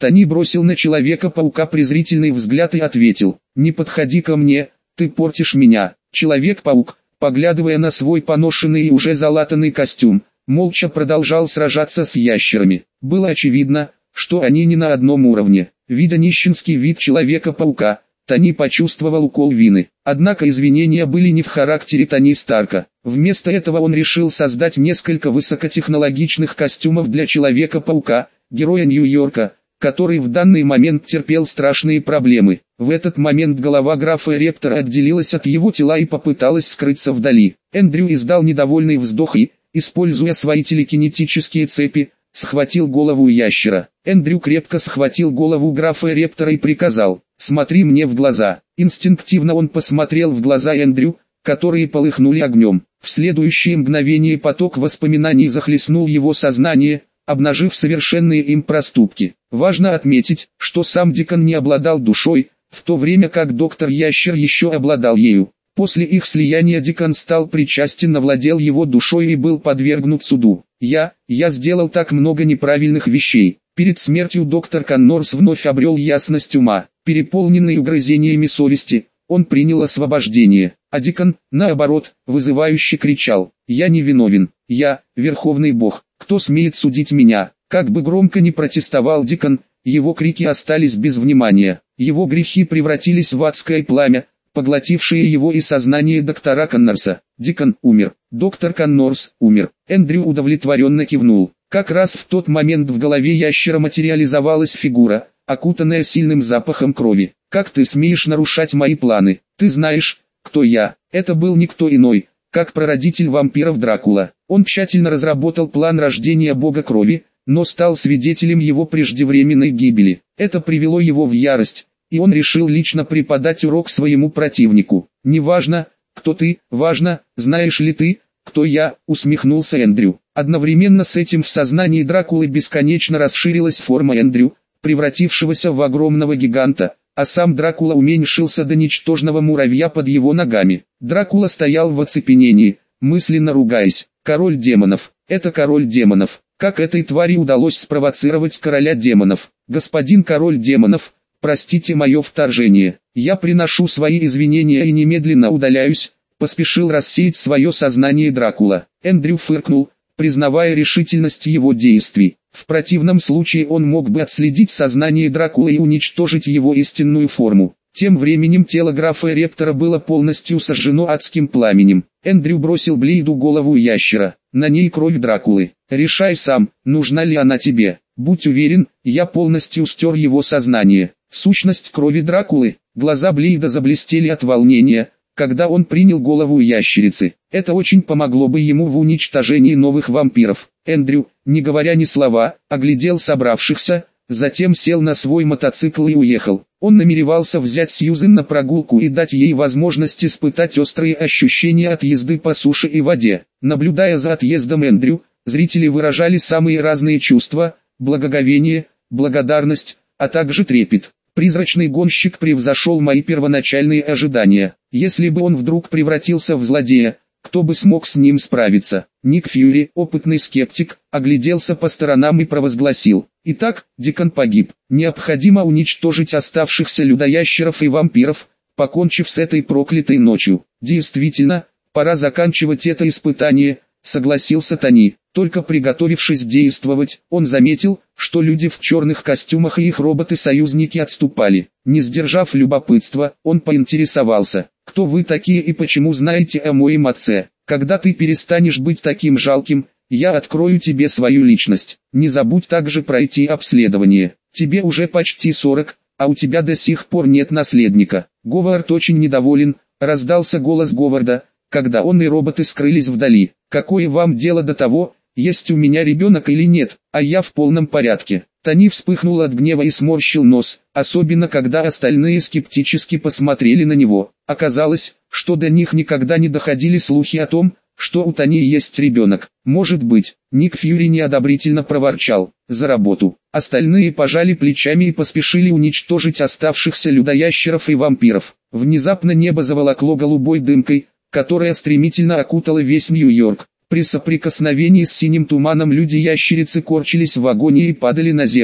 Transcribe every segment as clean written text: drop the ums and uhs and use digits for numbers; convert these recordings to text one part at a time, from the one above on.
Тони бросил на Человека-паука презрительный взгляд и ответил: «Не подходи ко мне, ты портишь меня». Человек-паук, поглядывая на свой поношенный и уже залатанный костюм, молча продолжал сражаться с ящерами. Было очевидно, что они не на одном уровне. Видя нищенский вид Человека-паука, Тони почувствовал укол вины. Однако извинения были не в характере Тони Старка. Вместо этого он решил создать несколько высокотехнологичных костюмов для Человека-паука, героя Нью-Йорка, который в данный момент терпел страшные проблемы. В этот момент голова графа Рептора отделилась от его тела и попыталась скрыться вдали. Эндрю издал недовольный вздох и, используя свои телекинетические цепи, схватил голову ящера. Эндрю крепко схватил голову графа Рептора и приказал: «Смотри мне в глаза». Инстинктивно он посмотрел в глаза Эндрю, которые полыхнули огнем. В следующее мгновение поток воспоминаний захлестнул его сознание, обнажив совершенные им проступки. Важно отметить, что сам Дикон не обладал душой, в то время как доктор Ящер еще обладал ею. После их слияния Дикон стал причастен, овладел его душой и был подвергнут суду. Я сделал так много неправильных вещей. Перед смертью доктор Коннорс вновь обрел ясность ума. Переполненный угрызениями совести, он принял освобождение. А Дикон, наоборот, вызывающе кричал: «Я не виновен, я, Верховный Бог, кто смеет судить меня?» Как бы громко ни протестовал Дикон, его крики остались без внимания. Его грехи превратились в адское пламя, поглотившее его и сознание доктора Коннорса. Дикон умер. Доктор Коннорс умер. Эндрю удовлетворенно кивнул. Как раз в тот момент в голове ящера материализовалась фигура, окутанная сильным запахом крови. «Как ты смеешь нарушать мои планы? Ты знаешь, кто я?» Это был никто иной, как прародитель вампиров Дракула. Он тщательно разработал план рождения бога крови, но стал свидетелем его преждевременной гибели. Это привело его в ярость, и он решил лично преподать урок своему противнику. «Неважно, кто ты, важно, знаешь ли ты, кто я», — усмехнулся Эндрю. Одновременно с этим в сознании Дракулы бесконечно расширилась форма Эндрю, превратившегося в огромного гиганта, а сам Дракула уменьшился до ничтожного муравья под его ногами. Дракула стоял в оцепенении, мысленно ругаясь: «Король демонов, это король демонов. Как этой твари удалось спровоцировать короля демонов? Господин король демонов, простите мое вторжение. Я приношу свои извинения и немедленно удаляюсь», — поспешил рассеять свое сознание Дракула. Эндрю фыркнул, признавая решительность его действий. В противном случае он мог бы отследить сознание Дракулы и уничтожить его истинную форму. Тем временем тело графа Рептора было полностью сожжено адским пламенем. Эндрю бросил Блейду голову ящера. На ней кровь Дракулы. «Решай сам, нужна ли она тебе. Будь уверен, я полностью стер его сознание». Сущность крови Дракулы. Глаза Блейда заблестели от волнения, когда он принял голову ящерицы. Это очень помогло бы ему в уничтожении новых вампиров. Эндрю, не говоря ни слова, оглядел собравшихся, затем сел на свой мотоцикл и уехал. Он намеревался взять Сьюзен на прогулку и дать ей возможность испытать острые ощущения от езды по суше и воде. Наблюдая за отъездом Эндрю, зрители выражали самые разные чувства: благоговение, благодарность, а также трепет. Призрачный гонщик превзошел мои первоначальные ожидания. Если бы он вдруг превратился в злодея, кто бы смог с ним справиться? Ник Фьюри, опытный скептик, огляделся по сторонам и провозгласил: «Итак, Дикон погиб. Необходимо уничтожить оставшихся людоящеров и вампиров, покончив с этой проклятой ночью». «Действительно, пора заканчивать это испытание», — согласился Тони. Только приготовившись действовать, он заметил, что люди в черных костюмах и их роботы-союзники отступали. Не сдержав любопытства, он поинтересовался: «Кто вы такие и почему знаете о моем отце? Когда ты перестанешь быть таким жалким, я открою тебе свою личность. Не забудь также пройти обследование. Тебе уже почти 40, а у тебя до сих пор нет наследника». Говард очень недоволен, раздался голос Говарда, когда он и роботы скрылись вдали. «Какое вам дело до того, есть у меня ребенок или нет, а я в полном порядке». Тони вспыхнул от гнева и сморщил нос, особенно когда остальные скептически посмотрели на него. Оказалось, что до них никогда не доходили слухи о том, что у Тони есть ребенок. «Может быть», — Ник Фьюри неодобрительно проворчал: «За работу». Остальные пожали плечами и поспешили уничтожить оставшихся людоящеров и вампиров. Внезапно небо заволокло голубой дымкой, которая стремительно окутала весь Нью-Йорк. При соприкосновении с синим туманом люди-ящерицы корчились в агонии и падали на землю.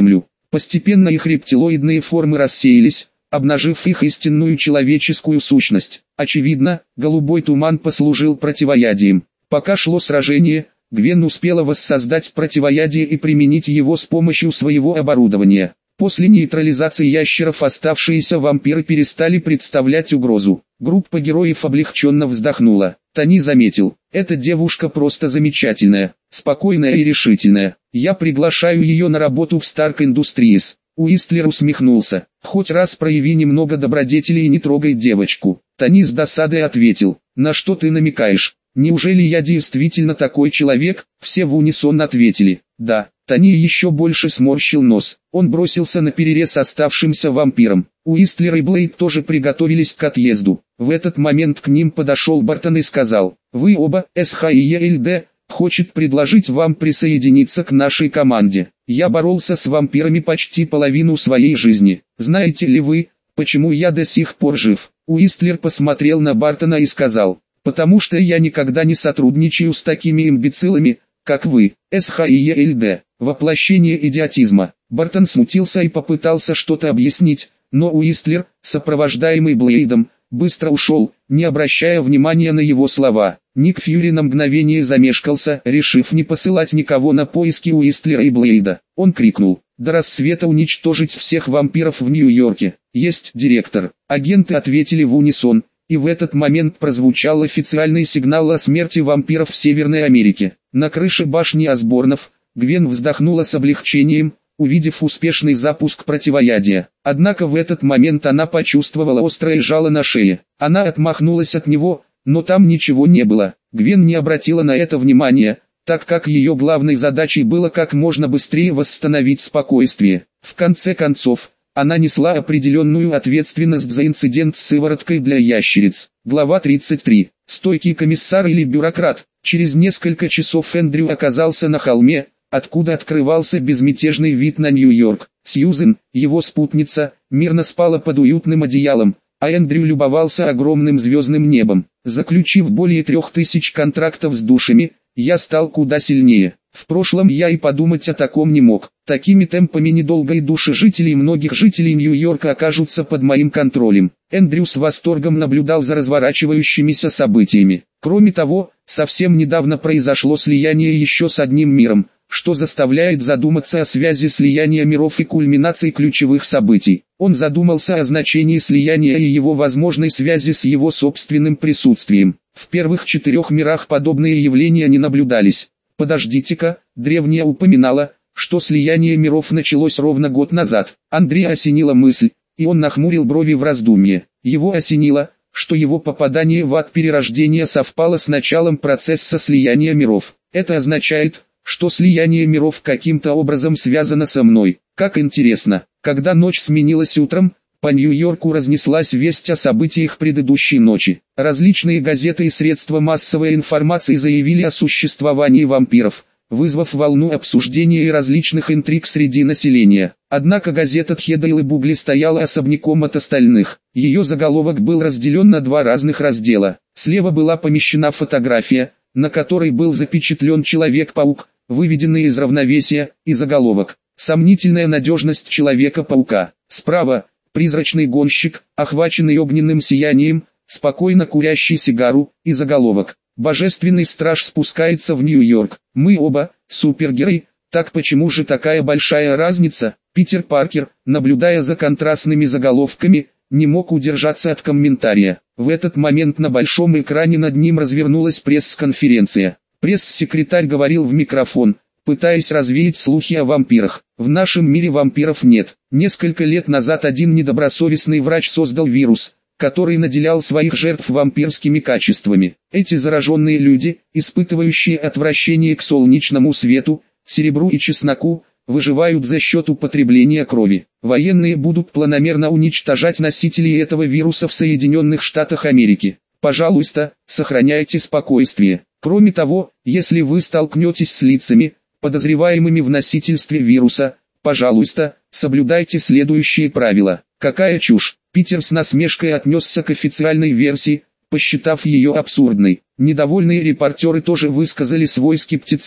Постепенно их рептилоидные формы рассеялись, обнажив их истинную человеческую сущность. Очевидно, голубой туман послужил противоядием. Пока шло сражение, Гвен успела воссоздать противоядие и применить его с помощью своего оборудования. После нейтрализации ящеров оставшиеся вампиры перестали представлять угрозу. Группа героев облегченно вздохнула. Тони заметил: «Эта девушка просто замечательная, спокойная и решительная. Я приглашаю ее на работу в Stark Industries». Уистлер усмехнулся: «Хоть раз прояви немного добродетели и не трогай девочку». Тони с досадой ответил: «На что ты намекаешь? Неужели я действительно такой человек?» Все в унисон ответили: «Да». Тони еще больше сморщил нос. Он бросился на перерез оставшимся вампирам. Уистлер и Блейд тоже приготовились к отъезду. В этот момент к ним подошел Бартон и сказал: «Вы оба, СХИЕЛД, хочет предложить вам присоединиться к нашей команде. Я боролся с вампирами почти половину своей жизни. Знаете ли вы, почему я до сих пор жив?» Уистлер посмотрел на Бартона и сказал: «Потому что я никогда не сотрудничаю с такими имбецилами, как вы, СХИЕЛД». Воплощение идиотизма. Бартон смутился и попытался что-то объяснить, но Уистлер, сопровождаемый Блейдом, быстро ушел, не обращая внимания на его слова. Ник Фьюри на мгновение замешкался, решив не посылать никого на поиски Уистлера и Блейда. Он крикнул: «До рассвета уничтожить всех вампиров в Нью-Йорке!» «Есть, директор!» Агенты ответили в унисон, и в этот момент прозвучал официальный сигнал о смерти вампиров в Северной Америке. На крыше башни Осборнов Гвен вздохнула с облегчением, увидев успешный запуск противоядия. Однако в этот момент она почувствовала острое жало на шее. Она отмахнулась от него, но там ничего не было. Гвен не обратила на это внимания, так как ее главной задачей было как можно быстрее восстановить спокойствие. В конце концов, она несла определенную ответственность за инцидент с сывороткой для ящериц. Глава 33. Стойкий комиссар или бюрократ. Через несколько часов Эндрю оказался на холме, откуда открывался безмятежный вид на Нью-Йорк. Сьюзен, его спутница, мирно спала под уютным одеялом, а Эндрю любовался огромным звездным небом. Заключив более 3000 контрактов с душами, я стал куда сильнее. В прошлом я и подумать о таком не мог. Такими темпами недолго и души жителей многих жителей Нью-Йорка окажутся под моим контролем. Эндрю с восторгом наблюдал за разворачивающимися событиями. Кроме того, совсем недавно произошло слияние еще с одним миром, что заставляет задуматься о связи слияния миров и кульминации ключевых событий. Он задумался о значении слияния и его возможной связи с его собственным присутствием. В первых 4 мирах подобные явления не наблюдались. Подождите-ка, древняя упоминала, что слияние миров началось ровно год назад. Андрея осенила мысль, и он нахмурил брови в раздумье. Его осенило, что его попадание в ад перерождения совпало с началом процесса слияния миров. Это означает, что слияние миров каким-то образом связано со мной. Как интересно, когда ночь сменилась утром, по Нью-Йорку разнеслась весть о событиях предыдущей ночи. Различные газеты и средства массовой информации заявили о существовании вампиров, вызвав волну обсуждения и различных интриг среди населения. Однако газета Тхедайл и Бугли стояла особняком от остальных. Ее заголовок был разделен на 2 разных раздела. Слева была помещена фотография, на которой был запечатлен Человек-паук, выведенный из равновесия, и заголовок: «Сомнительная надежность Человека-паука». Справа — призрачный гонщик, охваченный огненным сиянием, спокойно курящий сигару, и заголовок: «Божественный страж спускается в Нью-Йорк». Мы оба — супергерои, так почему же такая большая разница? Питер Паркер, наблюдая за контрастными заголовками, не мог удержаться от комментария. В этот момент на большом экране над ним развернулась пресс-конференция. Пресс-секретарь говорил в микрофон, пытаясь развеять слухи о вампирах. В нашем мире вампиров нет. Несколько лет назад один недобросовестный врач создал вирус, который наделял своих жертв вампирскими качествами. Эти зараженные люди, испытывающие отвращение к солнечному свету, серебру и чесноку, выживают за счет употребления крови. Военные будут планомерно уничтожать носителей этого вируса в Соединенных Штатах Америки. Пожалуйста, сохраняйте спокойствие. Кроме того, если вы столкнетесь с лицами, подозреваемыми в носительстве вируса, пожалуйста, соблюдайте следующие правила. Какая чушь! Питер с насмешкой отнесся к официальной версии, посчитав ее абсурдной. Недовольные репортеры тоже высказали свой скептицизм,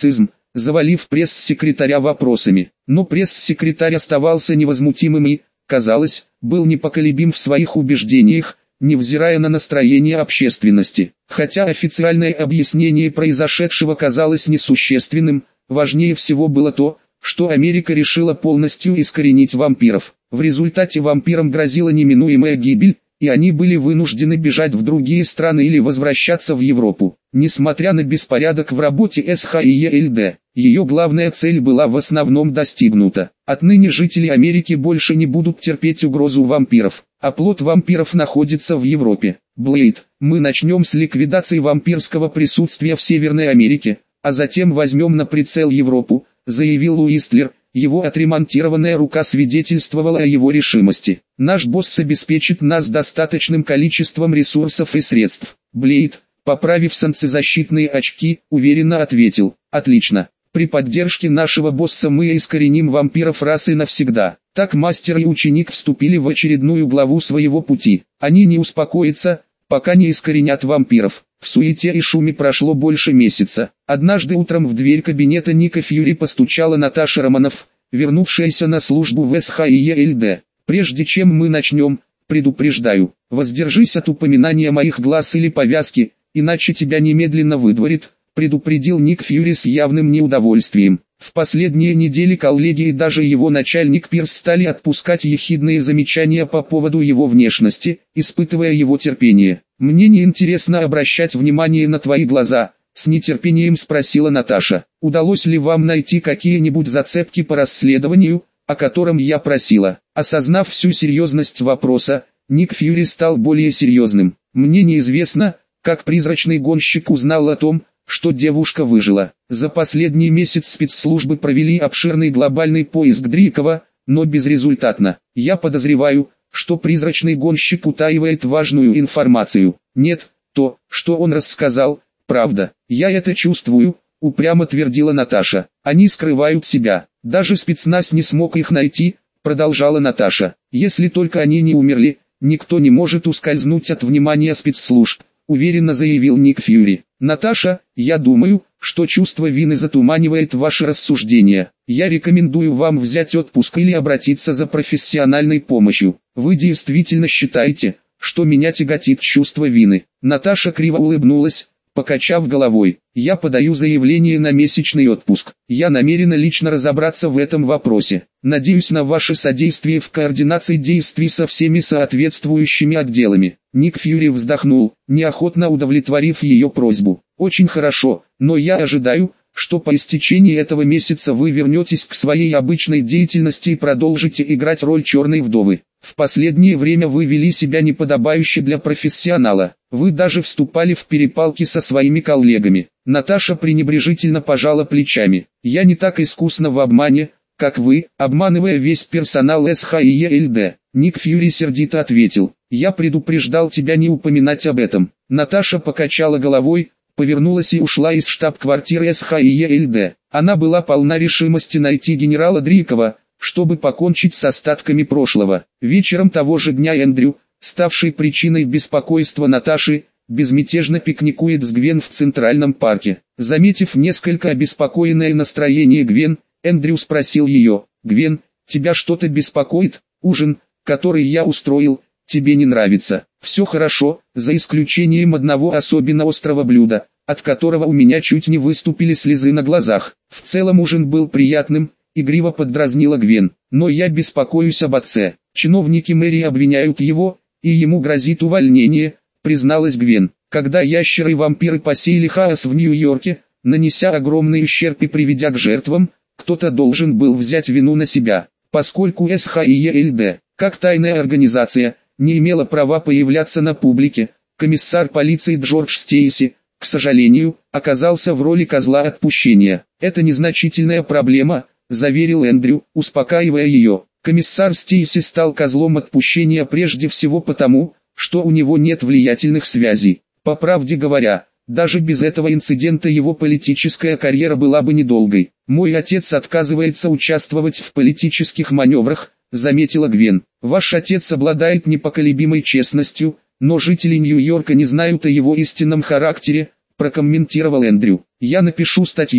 завалив пресс-секретаря вопросами. Но пресс-секретарь оставался невозмутимым и, казалось, был непоколебим в своих убеждениях, невзирая на настроение общественности. Хотя официальное объяснение произошедшего казалось несущественным, важнее всего было то, что Америка решила полностью искоренить вампиров. В результате вампирам грозила неминуемая гибель, и они были вынуждены бежать в другие страны или возвращаться в Европу. Несмотря на беспорядок в работе СХИЕЛД, ее главная цель была в основном достигнута. Отныне жители Америки больше не будут терпеть угрозу вампиров. Оплот вампиров находится в Европе. Блейд, мы начнем с ликвидации вампирского присутствия в Северной Америке, а затем возьмем на прицел Европу, заявил Уистлер. Его отремонтированная рука свидетельствовала о его решимости. Наш босс обеспечит нас достаточным количеством ресурсов и средств. Блейд, поправив солнцезащитные очки, уверенно ответил: отлично. При поддержке нашего босса мы искореним вампиров раз и навсегда. Так мастер и ученик вступили в очередную главу своего пути. Они не успокоятся, пока не искоренят вампиров. В суете и шуме прошло больше месяца. Однажды утром в дверь кабинета Ника Фьюри постучала Наташа Романов, вернувшаяся на службу в СХИЕЛД. «Прежде чем мы начнем, предупреждаю, воздержись от упоминания моих глаз или повязки, иначе тебя немедленно выдворит», предупредил Ник Фьюри с явным неудовольствием. В последние недели коллеги и даже его начальник Пирс стали отпускать ехидные замечания по поводу его внешности, испытывая его терпение. «Мне не интересно обращать внимание на твои глаза», — с нетерпением спросила Наташа. «Удалось ли вам найти какие-нибудь зацепки по расследованию, о котором я просила?» Осознав всю серьезность вопроса, Ник Фьюри стал более серьезным. «Мне неизвестно, как призрачный гонщик узнал о том, что девушка выжила. За последний месяц спецслужбы провели обширный глобальный поиск Дрикова, но безрезультатно. Я подозреваю, что призрачный гонщик утаивает важную информацию. Нет, то, что он рассказал, правда. Я это чувствую», — упрямо твердила Наташа. «Они скрывают себя. Даже спецназ не смог их найти», — продолжала Наташа. «Если только они не умерли, никто не может ускользнуть от внимания спецслужб», — уверенно заявил Ник Фьюри. «Наташа, я думаю, что чувство вины затуманивает ваши рассуждения. Я рекомендую вам взять отпуск или обратиться за профессиональной помощью. Вы действительно считаете, что меня тяготит чувство вины?» Наташа криво улыбнулась, покачав головой. «Я подаю заявление на месячный отпуск. Я намерена лично разобраться в этом вопросе. Надеюсь на ваше содействие в координации действий со всеми соответствующими отделами». Ник Фьюри вздохнул, неохотно удовлетворив ее просьбу. «Очень хорошо, но я ожидаю, что по истечении этого месяца вы вернетесь к своей обычной деятельности и продолжите играть роль черной вдовы. В последнее время вы вели себя неподобающе для профессионала. Вы даже вступали в перепалки со своими коллегами». Наташа пренебрежительно пожала плечами. «Я не так искусна в обмане, как вы, обманывая весь персонал СХИЕЛД». Ник Фьюри сердито ответил: «Я предупреждал тебя не упоминать об этом». Наташа покачала головой, повернулась и ушла из штаб-квартиры СХИЕЛД. Она была полна решимости найти генерала Дрикова, чтобы покончить с остатками прошлого. Вечером того же дня Эндрю, ставший причиной беспокойства Наташи, безмятежно пикникует с Гвен в Центральном парке. Заметив несколько обеспокоенное настроение Гвен, Эндрю спросил ее: «Гвен, тебя что-то беспокоит? Ужин, который я устроил, тебе не нравится?» «Все хорошо, за исключением одного особенно острого блюда, от которого у меня чуть не выступили слезы на глазах. В целом ужин был приятным», — игриво поддразнила Гвен. «Но я беспокоюсь об отце. Чиновники мэрии обвиняют его, и ему грозит увольнение», — призналась Гвен. «Когда ящеры-вампиры посеяли хаос в Нью-Йорке, нанеся огромный ущерб и приведя к жертвам, кто-то должен был взять вину на себя. Поскольку СХИЕЛД, как тайная организация, не имела права появляться на публике, комиссар полиции Джордж Стейси, к сожалению, оказался в роли козла отпущения. «Это незначительная проблема», — заверил Эндрю, успокаивая ее. «Комиссар Стейси стал козлом отпущения прежде всего потому, что у него нет влиятельных связей. По правде говоря, даже без этого инцидента его политическая карьера была бы недолгой. Мой отец отказывается участвовать в политических маневрах», — заметила Гвен. «Ваш отец обладает непоколебимой честностью, но жители Нью-Йорка не знают о его истинном характере», — прокомментировал Эндрю. «Я напишу статью,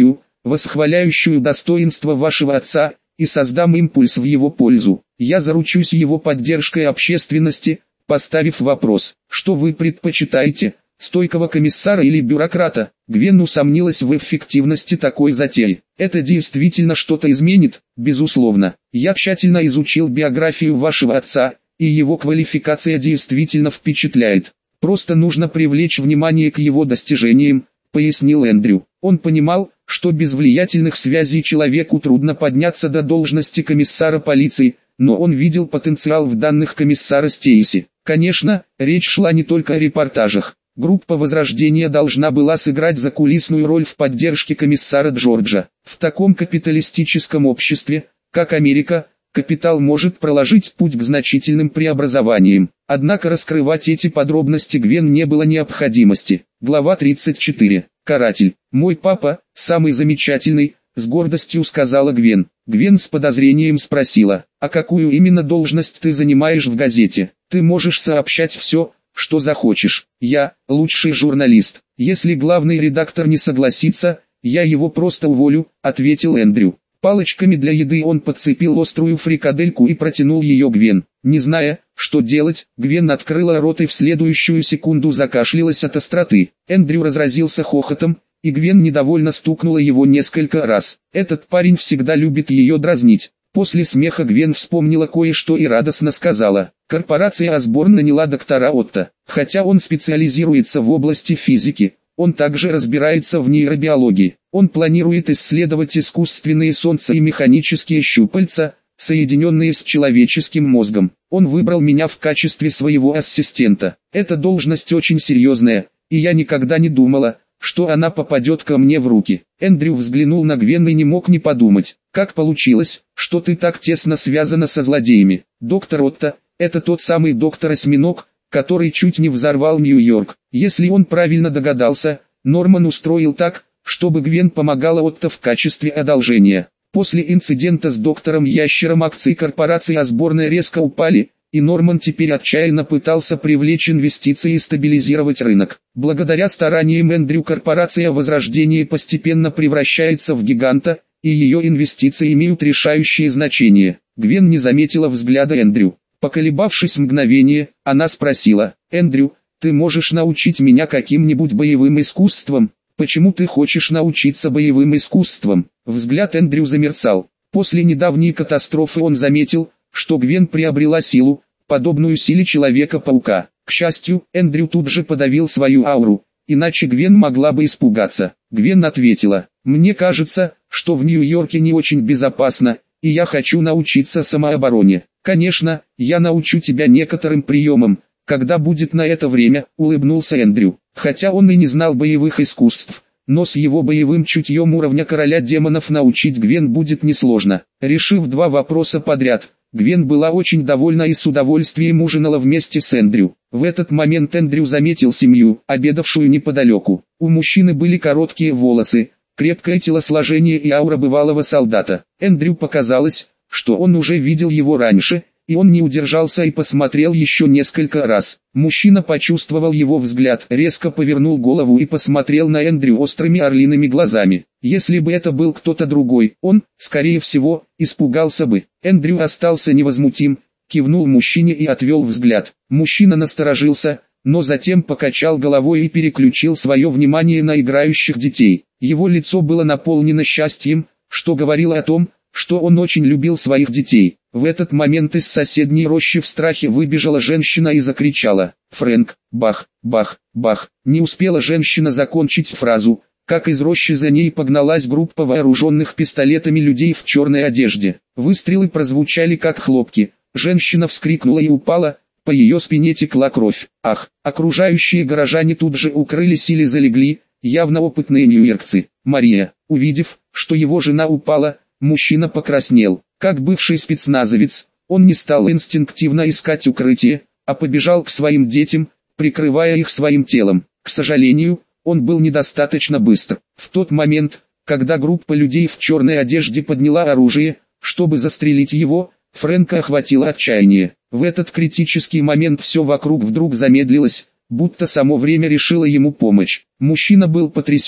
восхваляющую достоинство вашего отца, и создам импульс в его пользу. Я заручусь его поддержкой общественности, поставив вопрос, что вы предпочитаете, стойкого комиссара или бюрократа? Гвен усомнилась в эффективности такой затеи. Это действительно что-то изменит, безусловно. Я тщательно изучил биографию вашего отца, и его квалификация действительно впечатляет. Просто нужно привлечь внимание к его достижениям, пояснил Эндрю. Он понимал, что без влиятельных связей человеку трудно подняться до должности комиссара полиции, но он видел потенциал в данных комиссара Стейси. Конечно, речь шла не только о репортажах. Группа Возрождения должна была сыграть закулисную роль в поддержке комиссара Джорджа. В таком капиталистическом обществе, как Америка, капитал может проложить путь к значительным преобразованиям. Однако раскрывать эти подробности Гвен не было необходимости. Глава 34. Каратель. «Мой папа, самый замечательный», — с гордостью сказала Гвен. Гвен с подозрением спросила, «А какую именно должность ты занимаешь в газете? Ты можешь сообщать все, что захочешь. Я – лучший журналист. Если главный редактор не согласится, я его просто уволю», – ответил Эндрю. Палочками для еды он подцепил острую фрикадельку и протянул ее Гвен. Не зная, что делать, Гвен открыла рот и в следующую секунду закашлялась от остроты. Эндрю разразился хохотом, и Гвен недовольно стукнула его несколько раз. Этот парень всегда любит ее дразнить. После смеха Гвен вспомнила кое-что и радостно сказала. Корпорация Осборн наняла доктора Отто. Хотя он специализируется в области физики, он также разбирается в нейробиологии. Он планирует исследовать искусственные солнца и механические щупальца, соединенные с человеческим мозгом. Он выбрал меня в качестве своего ассистента. Эта должность очень серьезная, и я никогда не думала, что она попадет ко мне в руки. Эндрю взглянул на Гвен и не мог не подумать, как получилось, что ты так тесно связана со злодеями. Доктор Отто, это тот самый доктор-осьминог, который чуть не взорвал Нью-Йорк. Если он правильно догадался, Норман устроил так, чтобы Гвен помогала Отто в качестве одолжения. После инцидента с доктором Ящером акции корпорации Осборн резко упали, и Норман теперь отчаянно пытался привлечь инвестиции и стабилизировать рынок. Благодаря стараниям Эндрю корпорация Возрождения постепенно превращается в гиганта, и ее инвестиции имеют решающее значение. Гвен не заметила взгляда Эндрю. Поколебавшись мгновение, она спросила, «Эндрю, ты можешь научить меня каким-нибудь боевым искусствам? Почему ты хочешь научиться боевым искусствам?» Взгляд Эндрю замерцал. После недавней катастрофы он заметил, что Гвен приобрела силу, подобную силе Человека-паука. К счастью, Эндрю тут же подавил свою ауру, иначе Гвен могла бы испугаться. Гвен ответила, «Мне кажется, что в Нью-Йорке не очень безопасно, и я хочу научиться самообороне. Конечно, я научу тебя некоторым приемам, когда будет на это время», — улыбнулся Эндрю. Хотя он и не знал боевых искусств, но с его боевым чутьем уровня короля демонов научить Гвен будет несложно. Решив два вопроса подряд, Гвен была очень довольна и с удовольствием ужинала вместе с Эндрю. В этот момент Эндрю заметил семью, обедавшую неподалеку. У мужчины были короткие волосы, крепкое телосложение и аура бывалого солдата. Эндрю показалось, что он уже видел его раньше, и он не удержался и посмотрел еще несколько раз. Мужчина почувствовал его взгляд, резко повернул голову и посмотрел на Эндрю острыми орлиными глазами. Если бы это был кто-то другой, он, скорее всего, испугался бы. Эндрю остался невозмутим, кивнул мужчине и отвел взгляд. Мужчина насторожился, но затем покачал головой и переключил свое внимание на играющих детей. Его лицо было наполнено счастьем, что говорило о том, что он очень любил своих детей. В этот момент из соседней рощи в страхе выбежала женщина и закричала «Фрэнк!» Бах, бах, бах. Не успела женщина закончить фразу, как из рощи за ней погналась группа вооруженных пистолетами людей в черной одежде. Выстрелы прозвучали как хлопки, женщина вскрикнула и упала, по ее спине текла кровь. Ах, окружающие горожане тут же укрылись или залегли, явно опытные ньюйоркцы. Мария, увидев, что его жена упала, мужчина покраснел. Как бывший спецназовец, он не стал инстинктивно искать укрытие, а побежал к своим детям, прикрывая их своим телом. К сожалению, он был недостаточно быстр. В тот момент, когда группа людей в черной одежде подняла оружие, чтобы застрелить его, Фрэнка охватило отчаяние. В этот критический момент все вокруг вдруг замедлилось, будто само время решило ему помочь. Мужчина был потрясен,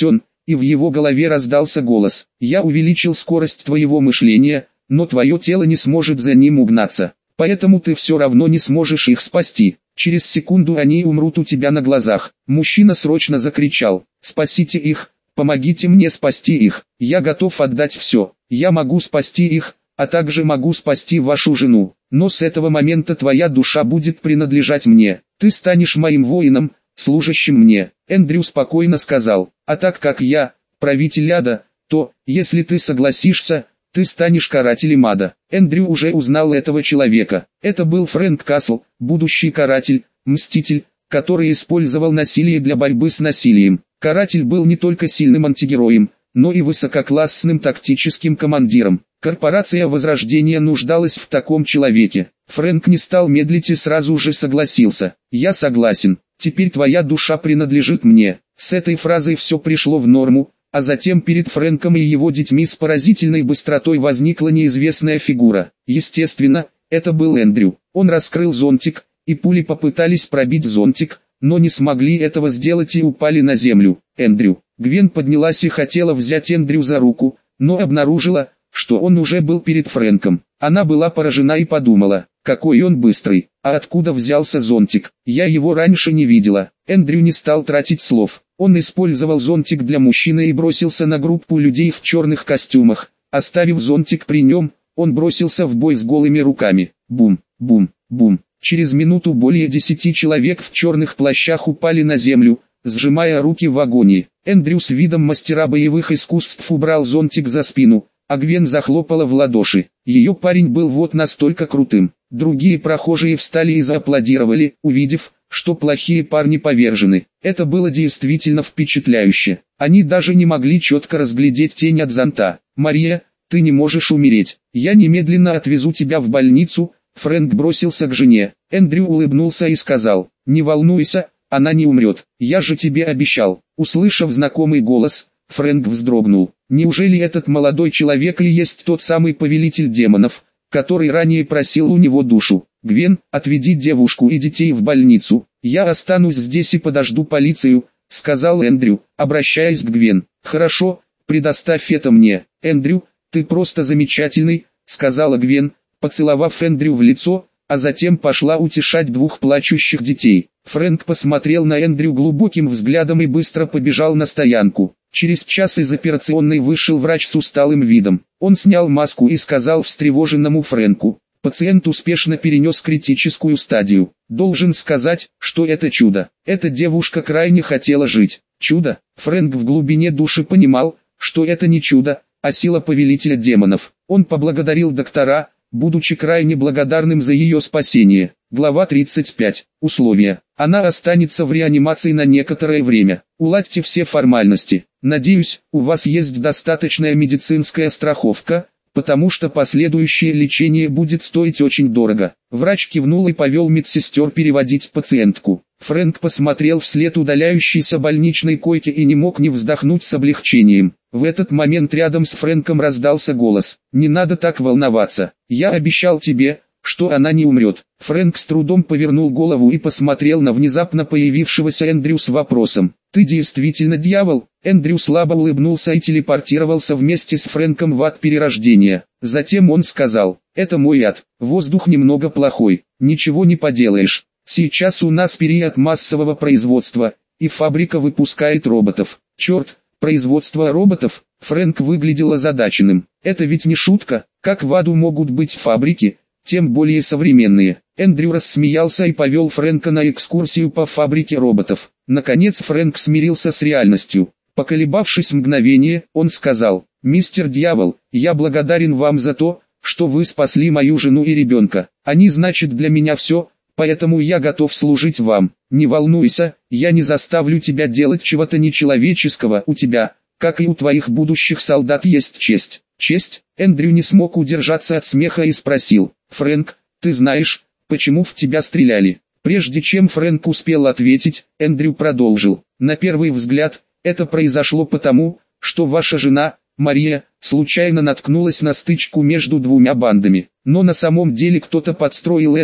и в его голове раздался голос. «Я увеличил скорость твоего мышления, но твое тело не сможет за ним угнаться. Поэтому ты все равно не сможешь их спасти. Через секунду они умрут у тебя на глазах». Мужчина срочно закричал: «Спасите их! Помогите мне спасти их! Я готов отдать все! Я могу спасти их, а также могу спасти вашу жену. Но с этого момента твоя душа будет принадлежать мне. Ты станешь моим воином, служащим мне». Эндрю спокойно сказал: «А так как я правитель ада, то, если ты согласишься, ты станешь карателем ада». Эндрю уже узнал этого человека. Это был Фрэнк Касл, будущий каратель, мститель, который использовал насилие для борьбы с насилием. Каратель был не только сильным антигероем, но и высококлассным тактическим командиром. Корпорация Возрождения нуждалась в таком человеке. Фрэнк не стал медлить и сразу же согласился. «Я согласен. Теперь твоя душа принадлежит мне». С этой фразой все пришло в норму, а затем перед Фрэнком и его детьми с поразительной быстротой возникла неизвестная фигура. Естественно, это был Эндрю. Он раскрыл зонтик, и пули попытались пробить зонтик, но не смогли этого сделать и упали на землю. «Эндрю». Гвен поднялась и хотела взять Эндрю за руку, но обнаружила, что он уже был перед Фрэнком. Она была поражена и подумала: какой он быстрый, а откуда взялся зонтик? Я его раньше не видела. Эндрю не стал тратить слов. Он использовал зонтик для мужчины и бросился на группу людей в черных костюмах. Оставив зонтик при нем, он бросился в бой с голыми руками. Бум, бум, бум. Через минуту более 10 человек в черных плащах упали на землю, сжимая руки в агонии. Эндрю с видом мастера боевых искусств убрал зонтик за спину, а Гвен захлопала в ладоши. Ее парень был вот настолько крутым. Другие прохожие встали и зааплодировали, увидев, что плохие парни повержены. Это было действительно впечатляюще. Они даже не могли четко разглядеть тень от зонта. «Мария, ты не можешь умереть. Я немедленно отвезу тебя в больницу». Фрэнк бросился к жене. Эндрю улыбнулся и сказал: «Не волнуйся, она не умрет. Я же тебе обещал». Услышав знакомый голос, Фрэнк вздрогнул. Неужели этот молодой человек и есть тот самый повелитель демонов, который ранее просил у него душу? «Гвен, отведи девушку и детей в больницу. Я останусь здесь и подожду полицию», — сказал Эндрю, обращаясь к Гвен. «Хорошо, предоставь это мне». «Эндрю, ты просто замечательный», — сказала Гвен, поцеловав Эндрю в лицо, а затем пошла утешать двух плачущих детей. Фрэнк посмотрел на Эндрю глубоким взглядом и быстро побежал на стоянку. Через час из операционной вышел врач с усталым видом. Он снял маску и сказал встревоженному Фрэнку: «Пациент успешно перенес критическую стадию. Должен сказать, что это чудо. Эта девушка крайне хотела жить». Чудо? Фрэнк в глубине души понимал, что это не чудо, а сила повелителя демонов. Он поблагодарил доктора, будучи крайне благодарным за ее спасение. Глава 35. Условия. Она останется в реанимации на некоторое время. Уладьте все формальности. Надеюсь, у вас есть достаточная медицинская страховка, потому что последующее лечение будет стоить очень дорого. Врач кивнул и повел медсестер переводить пациентку. Фрэнк посмотрел вслед удаляющейся больничной койке и не мог не вздохнуть с облегчением. В этот момент рядом с Фрэнком раздался голос: «Не надо так волноваться. Я обещал тебе, что она не умрет». Фрэнк с трудом повернул голову и посмотрел на внезапно появившегося Эндрю с вопросом: «Ты действительно дьявол?» Эндрю слабо улыбнулся и телепортировался вместе с Фрэнком в ад перерождения. Затем он сказал: «Это мой ад, воздух немного плохой, ничего не поделаешь. Сейчас у нас период массового производства, и фабрика выпускает роботов». «Черт, производство роботов?» Фрэнк выглядел озадаченным. «Это ведь не шутка, как в аду могут быть фабрики, тем более современные». Эндрю рассмеялся и повел Фрэнка на экскурсию по фабрике роботов. Наконец Фрэнк смирился с реальностью. Поколебавшись мгновение, он сказал: «Мистер Дьявол, я благодарен вам за то, что вы спасли мою жену и ребенка. Они значат для меня все, поэтому я готов служить вам. Не волнуйся, я не заставлю тебя делать чего-то нечеловеческого. У тебя, как и у твоих будущих солдат, есть честь». «Честь?» Эндрю не смог удержаться от смеха и спросил: «Фрэнк, ты знаешь, почему в тебя стреляли?» Прежде чем Фрэнк успел ответить, Эндрю продолжил: «На первый взгляд, это произошло потому, что ваша жена, Мария, случайно наткнулась на стычку между двумя бандами. Но на самом деле кто-то подстроил это,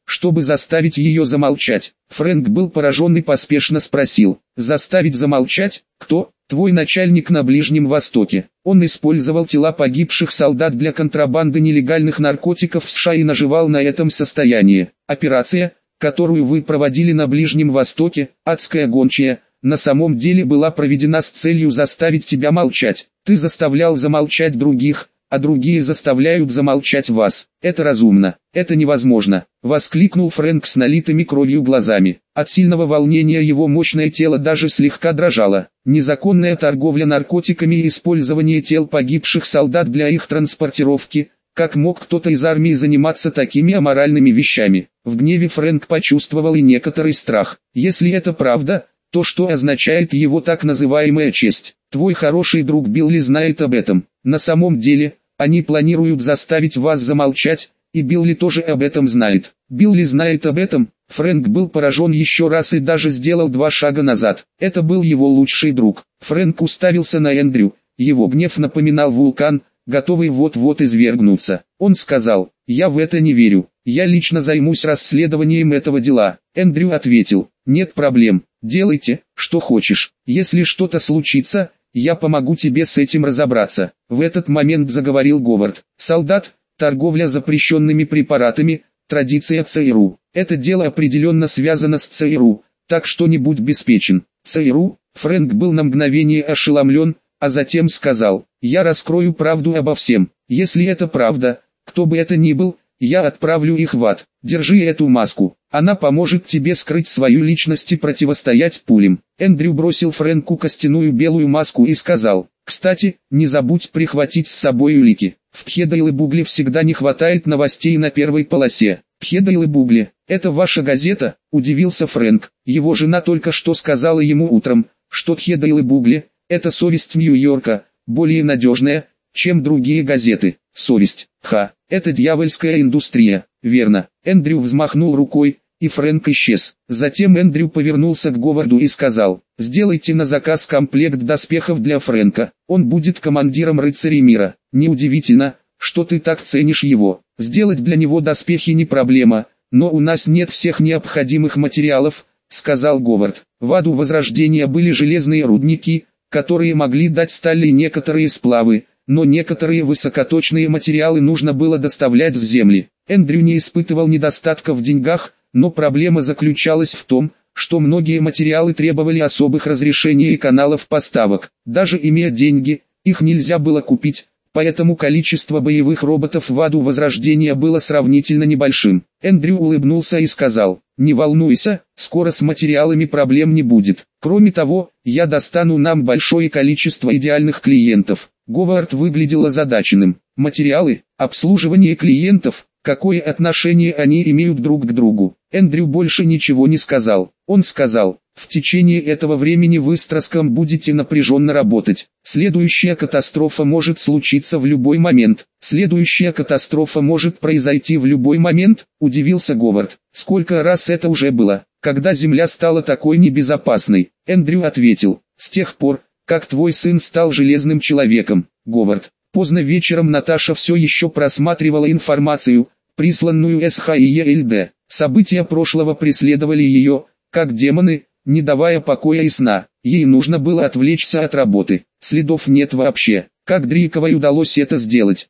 чтобы заставить ее замолчать. Фрэнк был поражен и поспешно спросил: «Заставить замолчать? Кто?» «Твой начальник на Ближнем Востоке. Он использовал тела погибших солдат для контрабанды нелегальных наркотиков в США и наживал на этом состояние. Операция, которую вы проводили на Ближнем Востоке, адская гончая, на самом деле была проведена с целью заставить тебя молчать. Ты заставлял замолчать других, а другие заставляют замолчать вас. Это разумно, это невозможно», — воскликнул Фрэнк с налитыми кровью глазами. От сильного волнения его мощное тело даже слегка дрожало. Незаконная торговля наркотиками и использование тел погибших солдат для их транспортировки. Как мог кто-то из армии заниматься такими аморальными вещами? В гневе Фрэнк почувствовал и некоторый страх. Если это правда, то что означает его так называемая честь? Твой хороший друг Билли знает об этом. На самом деле, они планируют заставить вас замолчать, и Билли тоже об этом знает. Билли знает об этом. Фрэнк был поражен еще раз и даже сделал 2 шага назад. Это был его лучший друг. Фрэнк уставился на Эндрю. Его гнев напоминал вулкан, готовый вот-вот извергнуться. Он сказал: «Я в это не верю. Я лично займусь расследованием этого дела». Эндрю ответил: «Нет проблем. Делайте, что хочешь. Если что-то случится, я помогу тебе с этим разобраться». В этот момент заговорил Говард. «Солдат, торговля запрещенными препаратами, традиция ЦРУ. Это дело определенно связано с ЦРУ, так что не будь беспечен». ЦРУ? Фрэнк был на мгновение ошеломлен, а затем сказал: «Я раскрою правду обо всем. Если это правда, кто бы это ни был, я отправлю их в ад. Держи эту маску. Она поможет тебе скрыть свою личность и противостоять пулям». Эндрю бросил Фрэнку костяную белую маску и сказал: «Кстати, не забудь прихватить с собой улики. В Пхедайл-Бугле всегда не хватает новостей на первой полосе». «Пхедайл-Бугле, это ваша газета?» – удивился Фрэнк. Его жена только что сказала ему утром, что Пхедайл-Бугле – это совесть Нью-Йорка, более надежная, чем другие газеты. Совесть, это дьявольская индустрия, верно? Эндрю взмахнул рукой, и Фрэнк исчез. Затем Эндрю повернулся к Говарду и сказал: «Сделайте на заказ комплект доспехов для Фрэнка. Он будет командиром рыцарей мира. Неудивительно, что ты так ценишь его. Сделать для него доспехи не проблема, но у нас нет всех необходимых материалов», — сказал Говард. «В аду Возрождения были железные рудники, которые могли дать сталь и некоторые сплавы, но некоторые высокоточные материалы нужно было доставлять с земли». Эндрю не испытывал недостатка в деньгах, но проблема заключалась в том, что многие материалы требовали особых разрешений и каналов поставок. Даже имея деньги, их нельзя было купить, поэтому количество боевых роботов в аду Возрождения было сравнительно небольшим. Эндрю улыбнулся и сказал: «Не волнуйся, скоро с материалами проблем не будет. Кроме того, я достану нам большое количество идеальных клиентов». Говард выглядел озадаченным. «Материалы, обслуживание клиентов, какое отношение они имеют друг к другу?» Эндрю больше ничего не сказал. Он сказал: «В течение этого времени вы с Троском будете напряженно работать. Следующая катастрофа может случиться в любой момент». «Следующая катастрофа может произойти в любой момент?» – удивился Говард. «Сколько раз это уже было, когда Земля стала такой небезопасной?» Эндрю ответил: «С тех пор, как твой сын стал железным человеком, Говард». Поздно вечером Наташа все еще просматривала информацию, присланную СХИЕЛД. События прошлого преследовали ее, как демоны, не давая покоя и сна. Ей нужно было отвлечься от работы. Следов нет вообще. Как Дриковой удалось это сделать?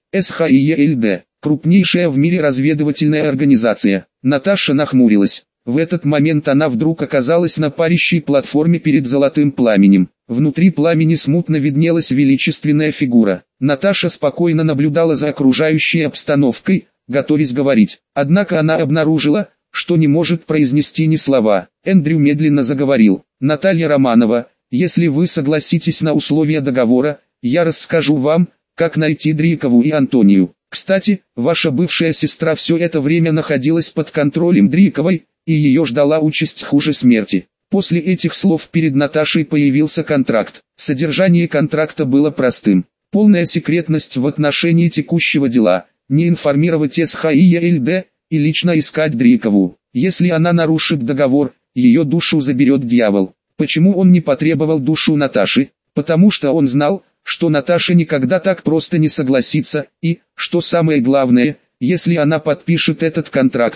СХИЕЛД – крупнейшая в мире разведывательная организация. Наташа нахмурилась. В этот момент она вдруг оказалась на парящей платформе перед золотым пламенем. Внутри пламени смутно виднелась величественная фигура. Наташа спокойно наблюдала за окружающей обстановкой, готовясь говорить. Однако она обнаружила, что не может произнести ни слова. Эндрю медленно заговорил: «Наталья Романова, если вы согласитесь на условия договора, я расскажу вам, как найти Дрикову и Антонию. Кстати, ваша бывшая сестра все это время находилась под контролем Дриковой, и ее ждала участь хуже смерти». После этих слов перед Наташей появился контракт. Содержание контракта было простым: полная секретность в отношении текущего дела, не информировать СХИЕЛД и лично искать Дрикову. Если она нарушит договор, ее душу заберет дьявол. Почему он не потребовал душу Наташи? Потому что он знал, что Наташа никогда так просто не согласится, и, что самое главное, если она подпишет этот контракт,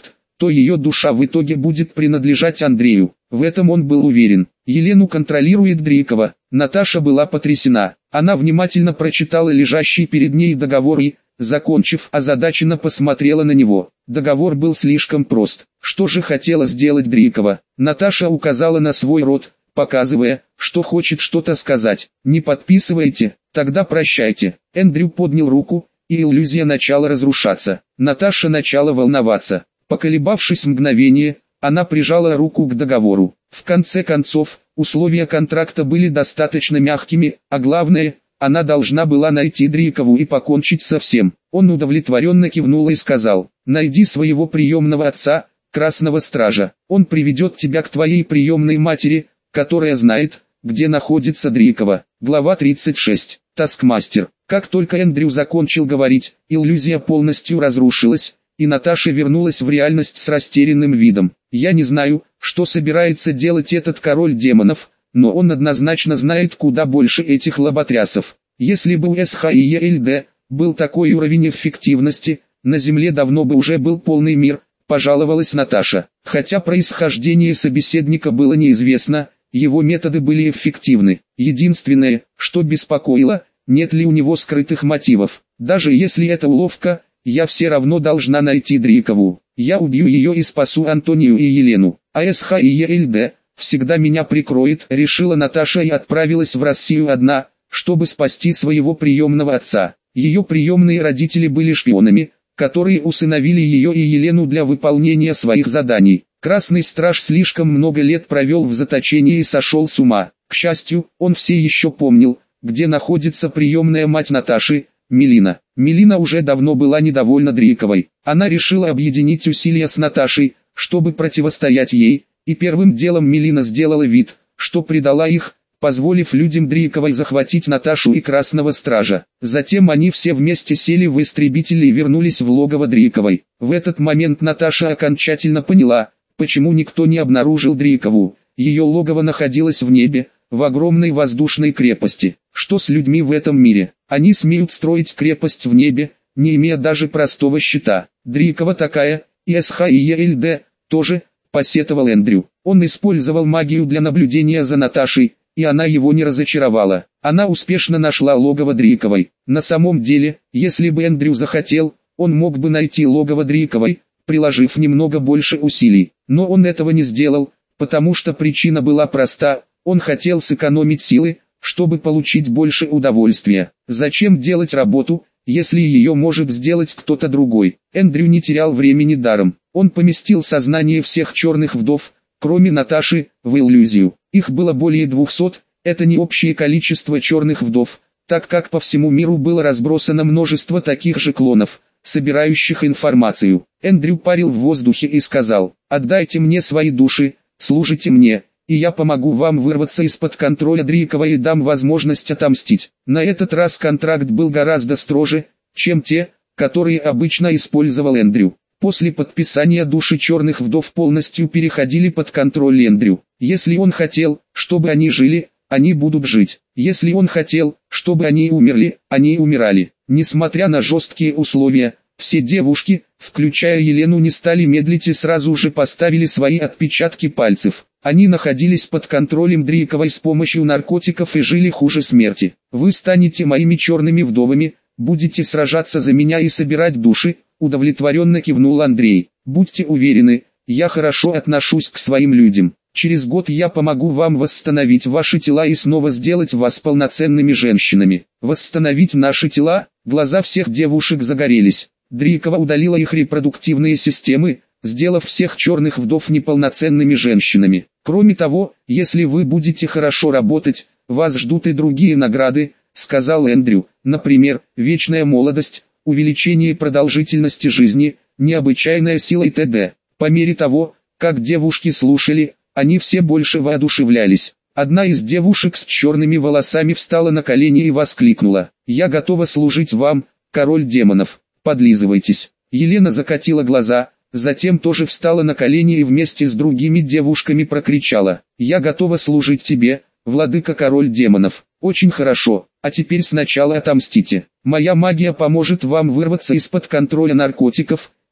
что ее душа в итоге будет принадлежать Андрею. В этом он был уверен. Елену контролирует Дрейкова. Наташа была потрясена. Она внимательно прочитала лежащий перед ней договор и, закончив, озадаченно посмотрела на него. Договор был слишком прост. Что же хотела сделать Дрейкова? Наташа указала на свой рот, показывая, что хочет что-то сказать. «Не подписывайте, тогда прощайте». Эндрю поднял руку, и иллюзия начала разрушаться. Наташа начала волноваться. Поколебавшись мгновение, она прижала руку к договору. В конце концов, условия контракта были достаточно мягкими, а главное, она должна была найти Дрейкову и покончить со всем. Он удовлетворенно кивнул и сказал: «Найди своего приемного отца, Красного Стража. Он приведет тебя к твоей приемной матери, которая знает, где находится Дрейкова». Глава 36. Таскмастер. Как только Эндрю закончил говорить, иллюзия полностью разрушилась, и Наташа вернулась в реальность с растерянным видом. «Я не знаю, что собирается делать этот король демонов, но он однозначно знает куда больше этих лоботрясов. Если бы у СХИЕЛД был такой уровень эффективности, на Земле давно бы уже был полный мир», пожаловалась Наташа. Хотя происхождение собеседника было неизвестно, его методы были эффективны. Единственное, что беспокоило, нет ли у него скрытых мотивов. «Даже если это уловка, я все равно должна найти Дрейкову. Я убью ее и спасу Антонию и Елену. А СХИЕЛД всегда меня прикроет», решила Наташа и отправилась в Россию одна, чтобы спасти своего приемного отца. Ее приемные родители были шпионами, которые усыновили ее и Елену для выполнения своих заданий. Красный Страж слишком много лет провел в заточении и сошел с ума. К счастью, он все еще помнил, где находится приемная мать Наташи, Мелина. Мелина уже давно была недовольна Дрейковой. Она решила объединить усилия с Наташей, чтобы противостоять ей, и первым делом Мелина сделала вид, что предала их, позволив людям Дрейковой захватить Наташу и Красного Стража. Затем они все вместе сели в истребители и вернулись в логово Дрейковой. В этот момент Наташа окончательно поняла, почему никто не обнаружил Дрейкову. Ее логово находилось в небе, в огромной воздушной крепости. Что с людьми в этом мире? Они смеют строить крепость в небе, не имея даже простого щита. Дрейкова такая, и СХИЕЛД тоже, посетовал Эндрю. Он использовал магию для наблюдения за Наташей, и она его не разочаровала. Она успешно нашла логово Дрейковой. На самом деле, если бы Эндрю захотел, он мог бы найти логово Дрейковой, приложив немного больше усилий. Но он этого не сделал, потому что причина была проста: он хотел сэкономить силы, чтобы получить больше удовольствия. Зачем делать работу, если ее может сделать кто-то другой? Эндрю не терял времени даром. Он поместил сознание всех черных вдов, кроме Наташи, в иллюзию. Их было более 200, это не общее количество черных вдов, так как по всему миру было разбросано множество таких же клонов, собирающих информацию. Эндрю парил в воздухе и сказал: «Отдайте мне свои души, служите мне, и я помогу вам вырваться из-под контроля Дрейкова и дам возможность отомстить». На этот раз контракт был гораздо строже, чем те, которые обычно использовал Эндрю. После подписания души черных вдов полностью переходили под контроль Эндрю. Если он хотел, чтобы они жили, они будут жить. Если он хотел, чтобы они умерли, они умирали. Несмотря на жесткие условия, все девушки, включая Елену, не стали медлить и сразу же поставили свои отпечатки пальцев. Они находились под контролем Дрейковой с помощью наркотиков и жили хуже смерти. «Вы станете моими черными вдовами, будете сражаться за меня и собирать души», удовлетворенно кивнул Андрей. «Будьте уверены, я хорошо отношусь к своим людям. Через год я помогу вам восстановить ваши тела и снова сделать вас полноценными женщинами». Восстановить наши тела? Глаза всех девушек загорелись. Дрейкова удалила их репродуктивные системы, сделав всех черных вдов неполноценными женщинами. Кроме того, если вы будете хорошо работать, вас ждут и другие награды, сказал Эндрю, например, вечная молодость, увеличение продолжительности жизни, необычайная сила и т.д. По мере того, как девушки слушали, они все больше воодушевлялись. Одна из девушек с черными волосами встала на колени и воскликнула: «Я готова служить вам, король демонов, подлизывайтесь». Елена закатила глаза, затем тоже встала на колени и вместе с другими девушками прокричала: «Я готова служить тебе, владыка король демонов». «Очень хорошо, а теперь сначала отомстите. Моя магия поможет вам вырваться из-под контроля наркотиков,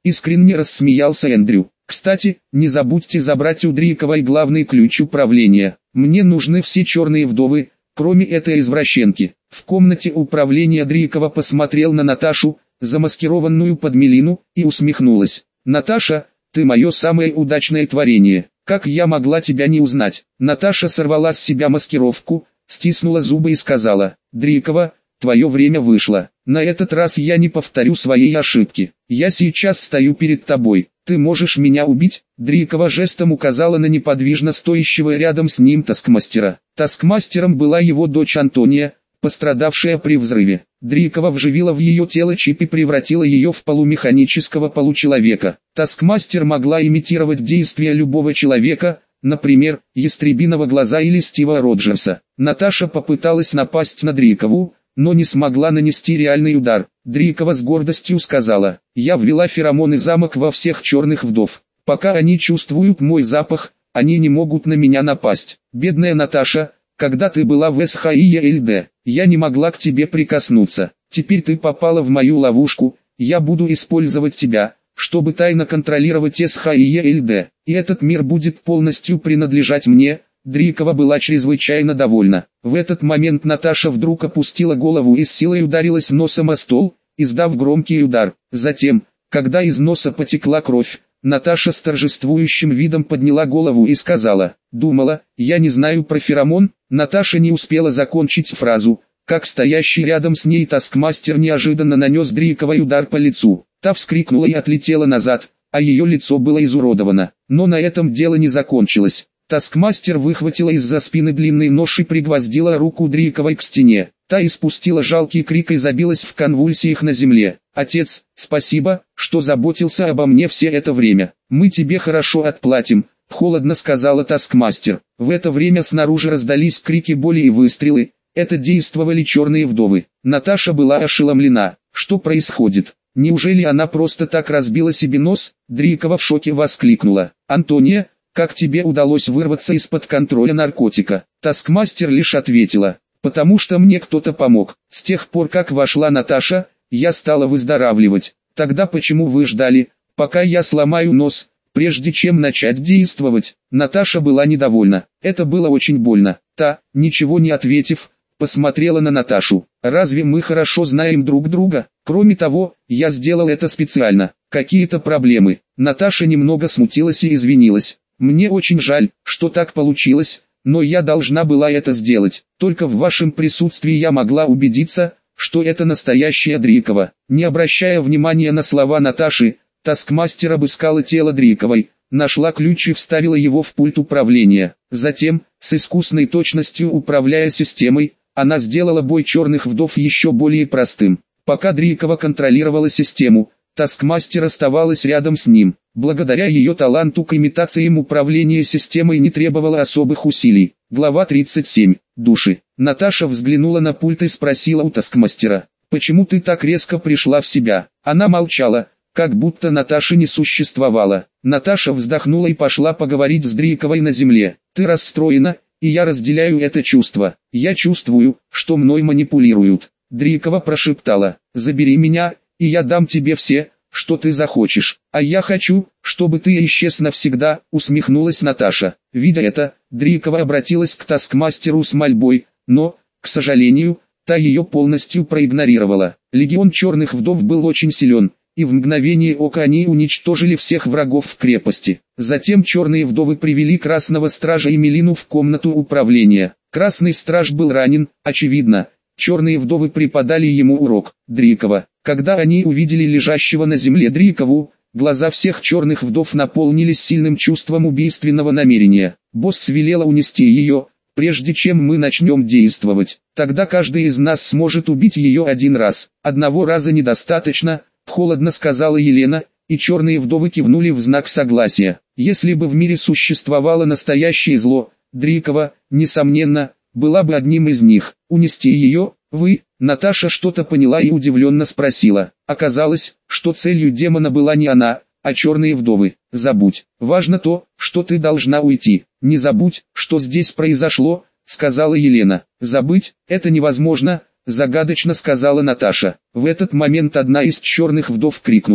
Искренне рассмеялся Эндрю. Кстати, не забудьте забрать у Дриковой главный ключ управления. Мне нужны все черные вдовы, кроме этой извращенки. В комнате управления Дрикова посмотрел на Наташу, замаскированную под Мелину, и усмехнулась. «Наташа, ты мое самое удачное творение. Как я могла тебя не узнать?» Наташа сорвала с себя маскировку, стиснула зубы и сказала: «Дрикова, твое время вышло. На этот раз я не повторю своей ошибки. Я сейчас стою перед тобой. Ты можешь меня убить?» Дрикова жестом указала на неподвижно стоящего рядом с ним таскмастера. Таскмастером была его дочь Антония, пострадавшая при взрыве. Дрикова вживила в ее тело чип и превратила ее в полумеханического получеловека. Таскмастер могла имитировать действия любого человека, например, Ястребиного глаза или Стива Роджерса. Наташа попыталась напасть на Дрикову, но не смогла нанести реальный удар. Дрикова с гордостью сказала: «Я ввела феромоны замок во всех черных вдов. Пока они чувствуют мой запах, они не могут на меня напасть. Бедная Наташа, когда ты была в СХИЕЛД, я не могла к тебе прикоснуться. Теперь ты попала в мою ловушку, я буду использовать тебя, чтобы тайно контролировать СХИЕЛД, и этот мир будет полностью принадлежать мне». Дрикова была чрезвычайно довольна. В этот момент Наташа вдруг опустила голову и с силой ударилась носом о стол, издав громкий удар. Затем, когда из носа потекла кровь, Наташа с торжествующим видом подняла голову и сказала: «Думала, я не знаю про феромон?» Наташа не успела закончить фразу, как стоящий рядом с ней таскмастер неожиданно нанес Дриковой удар по лицу. Та вскрикнула и отлетела назад, а ее лицо было изуродовано. Но на этом дело не закончилось. Таскмастер выхватила из-за спины длинный нож и пригвоздила руку Дриковой к стене. Та испустила жалкий крик и забилась в конвульсиях на земле. «Отец, спасибо, что заботился обо мне все это время. Мы тебе хорошо отплатим», — холодно сказала таскмастер. В это время снаружи раздались крики боли и выстрелы. Это действовали черные вдовы. Наташа была ошеломлена. Что происходит? Неужели она просто так разбила себе нос? Дрикова в шоке воскликнула: «Антония, как тебе удалось вырваться из-под контроля наркотика?» Таскмастер лишь ответила: «Потому что мне кто-то помог. С тех пор, как вошла Наташа, я стала выздоравливать. Тогда почему вы ждали, пока я сломаю нос, прежде чем начать действовать?» Наташа была недовольна. Это было очень больно. Та, ничего не ответив, посмотрела на Наташу. «Разве мы хорошо знаем друг друга? Кроме того, я сделал это специально. Какие-то проблемы?» Наташа немного смутилась и извинилась. «Мне очень жаль, что так получилось, но я должна была это сделать. Только в вашем присутствии я могла убедиться, что это настоящая Дрикова». Не обращая внимания на слова Наташи, таскмастер обыскала тело Дриковой, нашла ключ и вставила его в пульт управления. Затем, с искусной точностью управляя системой, она сделала бой черных вдов еще более простым. Пока Дрикова контролировала систему, таскмастер оставалась рядом с ним. Благодаря ее таланту к имитациям управления системой не требовало особых усилий. Глава 37. Души. Наташа взглянула на пульт и спросила у таскмастера: «Почему ты так резко пришла в себя?» Она молчала, как будто Наташи не существовало. Наташа вздохнула и пошла поговорить с Дриковой на земле. «Ты расстроена, и я разделяю это чувство. Я чувствую, что мной манипулируют». Дрикова прошептала: «Забери меня, и я дам тебе все, что ты захочешь». «А я хочу, чтобы ты исчез навсегда», — усмехнулась Наташа. Видя это, Дрикова обратилась к таскмастеру с мольбой, но, к сожалению, та ее полностью проигнорировала. Легион черных вдов был очень силен, и в мгновение ока они уничтожили всех врагов в крепости. Затем черные вдовы привели Красного Стража и Мелину в комнату управления. Красный Страж был ранен, очевидно. Черные вдовы преподали ему урок. Дрикова. Когда они увидели лежащего на земле Дрикову, глаза всех черных вдов наполнились сильным чувством убийственного намерения. «Босс велела унести ее, прежде чем мы начнем действовать. Тогда каждый из нас сможет убить ее один раз. Одного раза недостаточно», — холодно сказала Елена, и черные вдовы кивнули в знак согласия. Если бы в мире существовало настоящее зло, Дрикова, несомненно, была бы одним из них. «Унести ее? Вы?» Наташа что-то поняла и удивленно спросила. Оказалось, что целью демона была не она, а черные вдовы. «Забудь. Важно то, что ты должна уйти. Не забудь, что здесь произошло», — сказала Елена. «Забыть? Это невозможно», — загадочно сказала Наташа. В этот момент одна из черных вдов крикнула: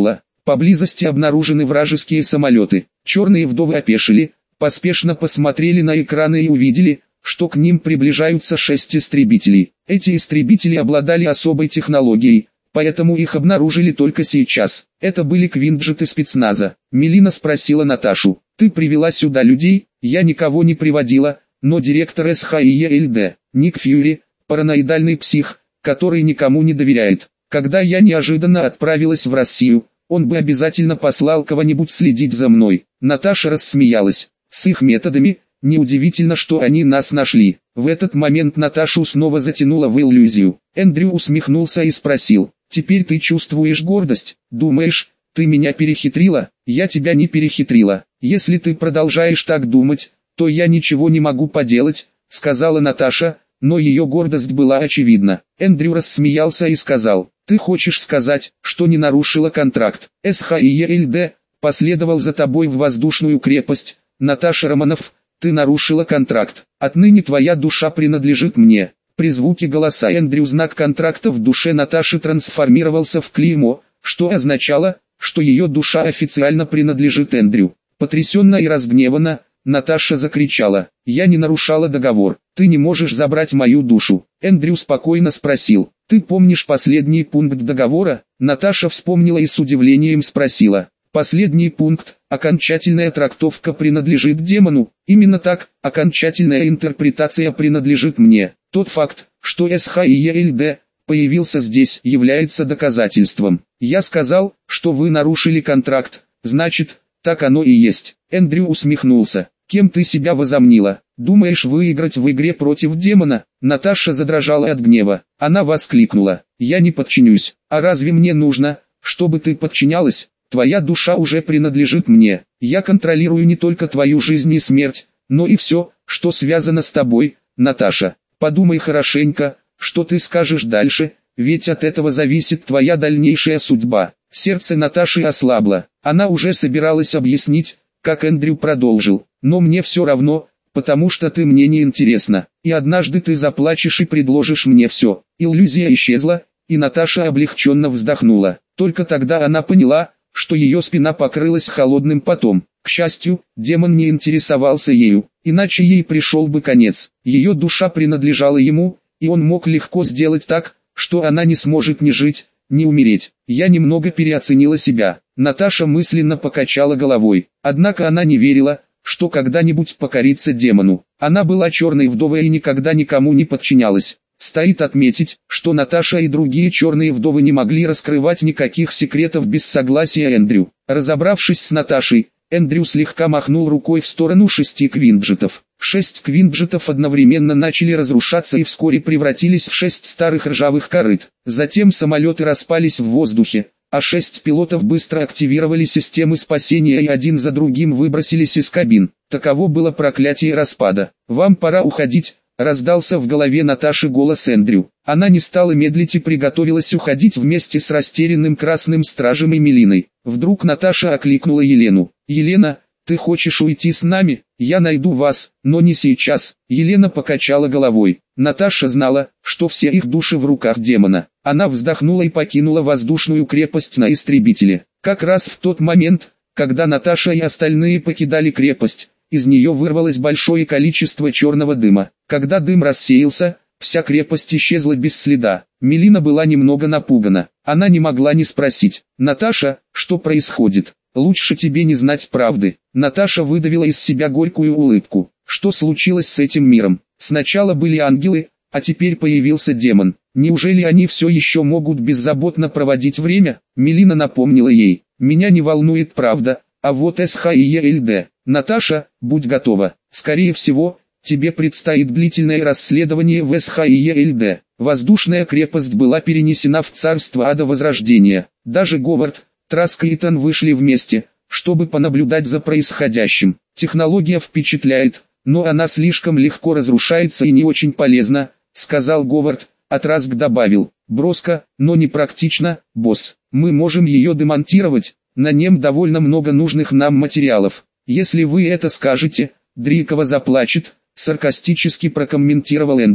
Поблизости обнаружены вражеские самолеты. Черные вдовы опешили, поспешно посмотрели на экраны и увидели, что к ним приближаются 6 истребителей. Эти истребители обладали особой технологией, поэтому их обнаружили только сейчас. Это были квинджеты спецназа. Мелина спросила Наташу: «Ты привела сюда людей?» «Я никого не приводила, но директор СХИЕЛД, Ник Фьюри, параноидальный псих, который никому не доверяет. Когда я неожиданно отправилась в Россию, он бы обязательно послал кого-нибудь следить за мной». Наташа рассмеялась. «С их методами, неудивительно, что они нас нашли». В этот момент Наташу снова затянуло в иллюзию. Эндрю усмехнулся и спросил: «Теперь ты чувствуешь гордость? Думаешь, ты меня перехитрила?» «Я тебя не перехитрила. Если ты продолжаешь так думать, то я ничего не могу поделать», — сказала Наташа, но ее гордость была очевидна. Эндрю рассмеялся и сказал: «Ты хочешь сказать, что не нарушила контракт? СХИЕЛД последовал за тобой в воздушную крепость. Наташа Романов, ты нарушила контракт. Отныне твоя душа принадлежит мне». При звуке голоса Эндрю знак контракта в душе Наташи трансформировался в клеймо, что означало, что ее душа официально принадлежит Эндрю. Потрясенно и разгневана, Наташа закричала: «Я не нарушала договор, ты не можешь забрать мою душу». Эндрю спокойно спросил: «Ты помнишь последний пункт договора?» Наташа вспомнила и с удивлением спросила: «Последний пункт, окончательная трактовка принадлежит демону?» «Именно так, окончательная интерпретация принадлежит мне. Тот факт, что СХИЕЛД появился здесь, является доказательством. Я сказал, что вы нарушили контракт, значит, так оно и есть». Эндрю усмехнулся. «Кем ты себя возомнила? Думаешь выиграть в игре против демона?» Наташа задрожала от гнева. Она воскликнула: «Я не подчинюсь. А разве мне нужно, чтобы ты подчинялась? Твоя душа уже принадлежит мне. Я контролирую не только твою жизнь и смерть, но и все, что связано с тобой, Наташа. Подумай хорошенько, что ты скажешь дальше, ведь от этого зависит твоя дальнейшая судьба». Сердце Наташи ослабло. Она уже собиралась объяснить, как Эндрю продолжил: «Но мне все равно, потому что ты мне не интересна. И однажды ты заплачешь и предложишь мне все». Иллюзия исчезла, и Наташа облегченно вздохнула. Только тогда она поняла, что ее спина покрылась холодным потом. К счастью, демон не интересовался ею, иначе ей пришел бы конец. Ее душа принадлежала ему, и он мог легко сделать так, что она не сможет ни жить, ни умереть. «Я немного переоценила себя». Наташа мысленно покачала головой. Однако она не верила, что когда-нибудь покорится демону. Она была черной вдовой и никогда никому не подчинялась. Стоит отметить, что Наташа и другие черные вдовы не могли раскрывать никаких секретов без согласия Эндрю. Разобравшись с Наташей, Эндрю слегка махнул рукой в сторону 6 квинджетов. 6 квинджетов одновременно начали разрушаться и вскоре превратились в 6 старых ржавых корыт. Затем самолеты распались в воздухе, а 6 пилотов быстро активировали системы спасения и один за другим выбросились из кабин. Таково было проклятие распада. «Вам пора уходить», — раздался в голове Наташи голос Эндрю. Она не стала медлить и приготовилась уходить вместе с растерянным красным стражем и Мелиной. Вдруг Наташа окликнула Елену. «Елена, ты хочешь уйти с нами? Я найду вас, но не сейчас». Елена покачала головой. Наташа знала, что все их души в руках демона. Она вздохнула и покинула воздушную крепость на истребителе. Как раз в тот момент, когда Наташа и остальные покидали крепость, из нее вырвалось большое количество черного дыма. Когда дым рассеялся, вся крепость исчезла без следа. Мелина была немного напугана. Она не могла не спросить: «Наташа, что происходит? Лучше тебе не знать правды». Наташа выдавила из себя горькую улыбку. Что случилось с этим миром? Сначала были ангелы, а теперь появился демон. Неужели они все еще могут беззаботно проводить время? Мелина напомнила ей: «Меня не волнует правда, а вот СХИЕЛД. Наташа, будь готова. Скорее всего, тебе предстоит длительное расследование в СХИЕЛД». Воздушная крепость была перенесена в царство ада Возрождения. Даже Говард, Траск и Итан вышли вместе, чтобы понаблюдать за происходящим. «Технология впечатляет, но она слишком легко разрушается и не очень полезна», — сказал Говард, а Траск добавил: «Броско, но не практично, босс. Мы можем ее демонтировать, на нем довольно много нужных нам материалов». «Если вы это скажете, Дрикова заплачет», — саркастически прокомментировал Эндрю.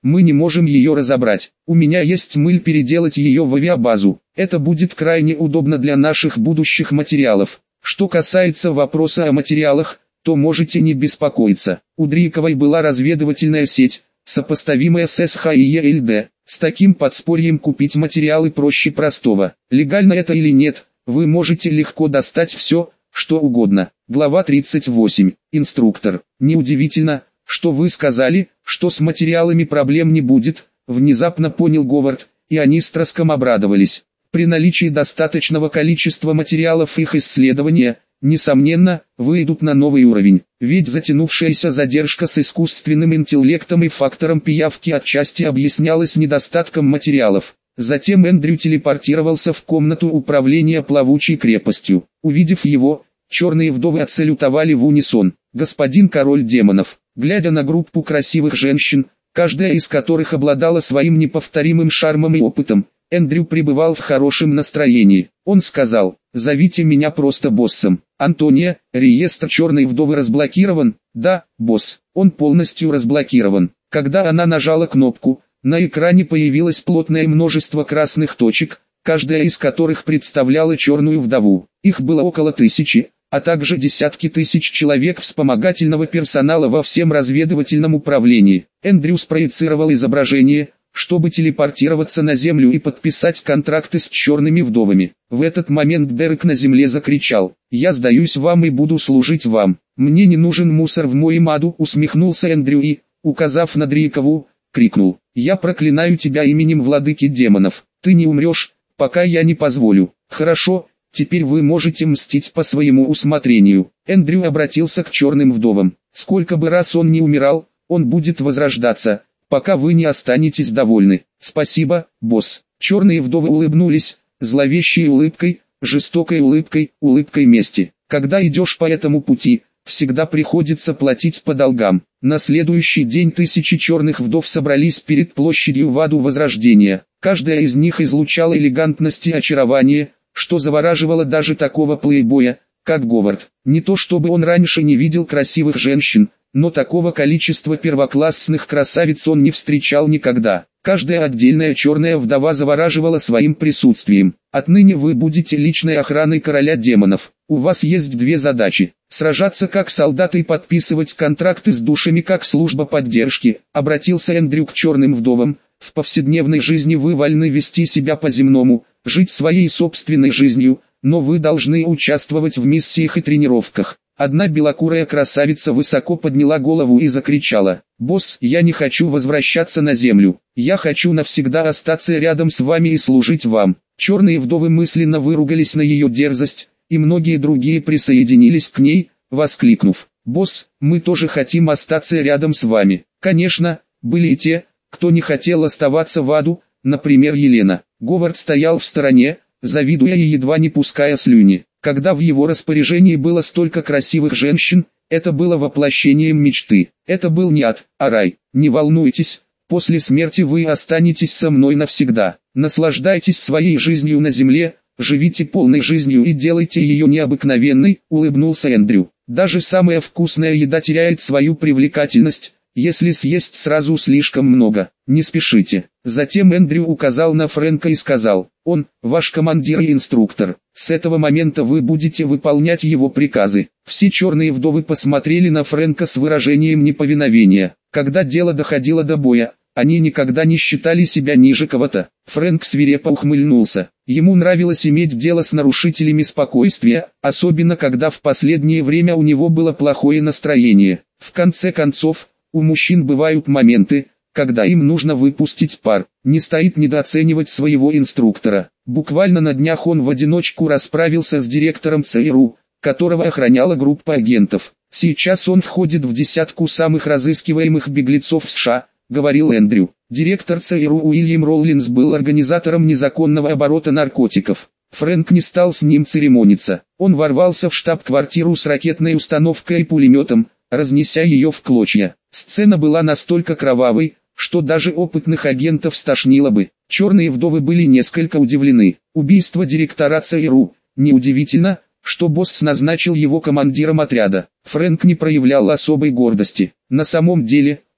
Мы не можем ее разобрать. У меня есть мысль переделать ее в авиабазу. Это будет крайне удобно для наших будущих материалов. Что касается вопроса о материалах, то можете не беспокоиться. У Дриковой была разведывательная сеть, сопоставимая с СХ и ЕЛД. С таким подспорьем купить материалы проще простого. Легально это или нет, вы можете легко достать все, что угодно. Глава 38. Инструктор. Неудивительно, что вы сказали, что с материалами проблем не будет, внезапно понял Говард, и они с треском обрадовались. При наличии достаточного количества материалов их исследования, несомненно, выйдут на новый уровень. Ведь затянувшаяся задержка с искусственным интеллектом и фактором пиявки отчасти объяснялась недостатком материалов. Затем Эндрю телепортировался в комнату управления плавучей крепостью. Увидев его, черные вдовы отсалютовали в унисон. «Господин король демонов», глядя на группу красивых женщин, каждая из которых обладала своим неповторимым шармом и опытом, Эндрю пребывал в хорошем настроении. Он сказал: «Зовите меня просто боссом». «Антония, реестр черной вдовы разблокирован?» «Да, босс, он полностью разблокирован». Когда она нажала кнопку, на экране появилось плотное множество красных точек, каждая из которых представляла черную вдову. Их было около 1000, а также десятки тысяч человек вспомогательного персонала во всем разведывательном управлении. Эндрю спроецировал изображение, чтобы телепортироваться на землю и подписать контракты с черными вдовами. В этот момент Дерек на земле закричал: «Я сдаюсь вам и буду служить вам. Мне не нужен мусор в моем аду», усмехнулся Эндрю и, указав на Дрикову, крикнул: «Я проклинаю тебя именем владыки демонов. Ты не умрешь, пока я не позволю». «Хорошо, теперь вы можете мстить по своему усмотрению». Эндрю обратился к черным вдовам. «Сколько бы раз он не умирал, он будет возрождаться, пока вы не останетесь довольны». «Спасибо, босс». Черные вдовы улыбнулись, зловещей улыбкой, жестокой улыбкой, улыбкой мести. Когда идешь по этому пути, всегда приходится платить по долгам. На следующий день тысячи черных вдов собрались перед площадью в аду Возрождения. Каждая из них излучала элегантность и очарование, что завораживало даже такого плейбоя, как Говард. Не то чтобы он раньше не видел красивых женщин, но такого количества первоклассных красавиц он не встречал никогда. Каждая отдельная черная вдова завораживала своим присутствием. Отныне вы будете личной охраной короля демонов. У вас есть две задачи: сражаться как солдаты и подписывать контракты с душами как служба поддержки. Обратился Эндрю к черным вдовам. В повседневной жизни вы вольны вести себя по-земному, жить своей собственной жизнью, но вы должны участвовать в миссиях и тренировках. Одна белокурая красавица высоко подняла голову и закричала: «Босс, я не хочу возвращаться на землю. Я хочу навсегда остаться рядом с вами и служить вам». Черные вдовы мысленно выругались на ее дерзость, и многие другие присоединились к ней, воскликнув: «Босс, мы тоже хотим остаться рядом с вами». Конечно, были и те, кто не хотел оставаться в аду, например Елена. Говард стоял в стороне, завидуя и едва не пуская слюни. Когда в его распоряжении было столько красивых женщин, это было воплощением мечты. Это был не ад, а рай. Не волнуйтесь, после смерти вы останетесь со мной навсегда. Наслаждайтесь своей жизнью на земле, живите полной жизнью и делайте ее необыкновенной, улыбнулся Эндрю. Даже самая вкусная еда теряет свою привлекательность, если съесть сразу слишком много. Не спешите. Затем Эндрю указал на Фрэнка и сказал: «Он, ваш командир и инструктор. С этого момента вы будете выполнять его приказы». Все черные вдовы посмотрели на Фрэнка с выражением неповиновения. Когда дело доходило до боя, они никогда не считали себя ниже кого-то. Фрэнк свирепо ухмыльнулся. Ему нравилось иметь дело с нарушителями спокойствия, особенно когда в последнее время у него было плохое настроение. В конце концов, у мужчин бывают моменты, когда им нужно выпустить пар. Не стоит недооценивать своего инструктора. Буквально на днях он в одиночку расправился с директором ЦРУ, которого охраняла группа агентов. «Сейчас он входит в десятку самых разыскиваемых беглецов в США», — говорил Эндрю. Директор ЦРУ Уильям Роулинс был организатором незаконного оборота наркотиков. Фрэнк не стал с ним церемониться. Он ворвался в штаб-квартиру с ракетной установкой и пулеметом, разнеся ее в клочья. Сцена была настолько кровавой, что даже опытных агентов стошнило бы. Черные вдовы были несколько удивлены. Убийство директора ЦРУ. Неудивительно, что босс назначил его командиром отряда. Фрэнк не проявлял особой гордости. На самом деле,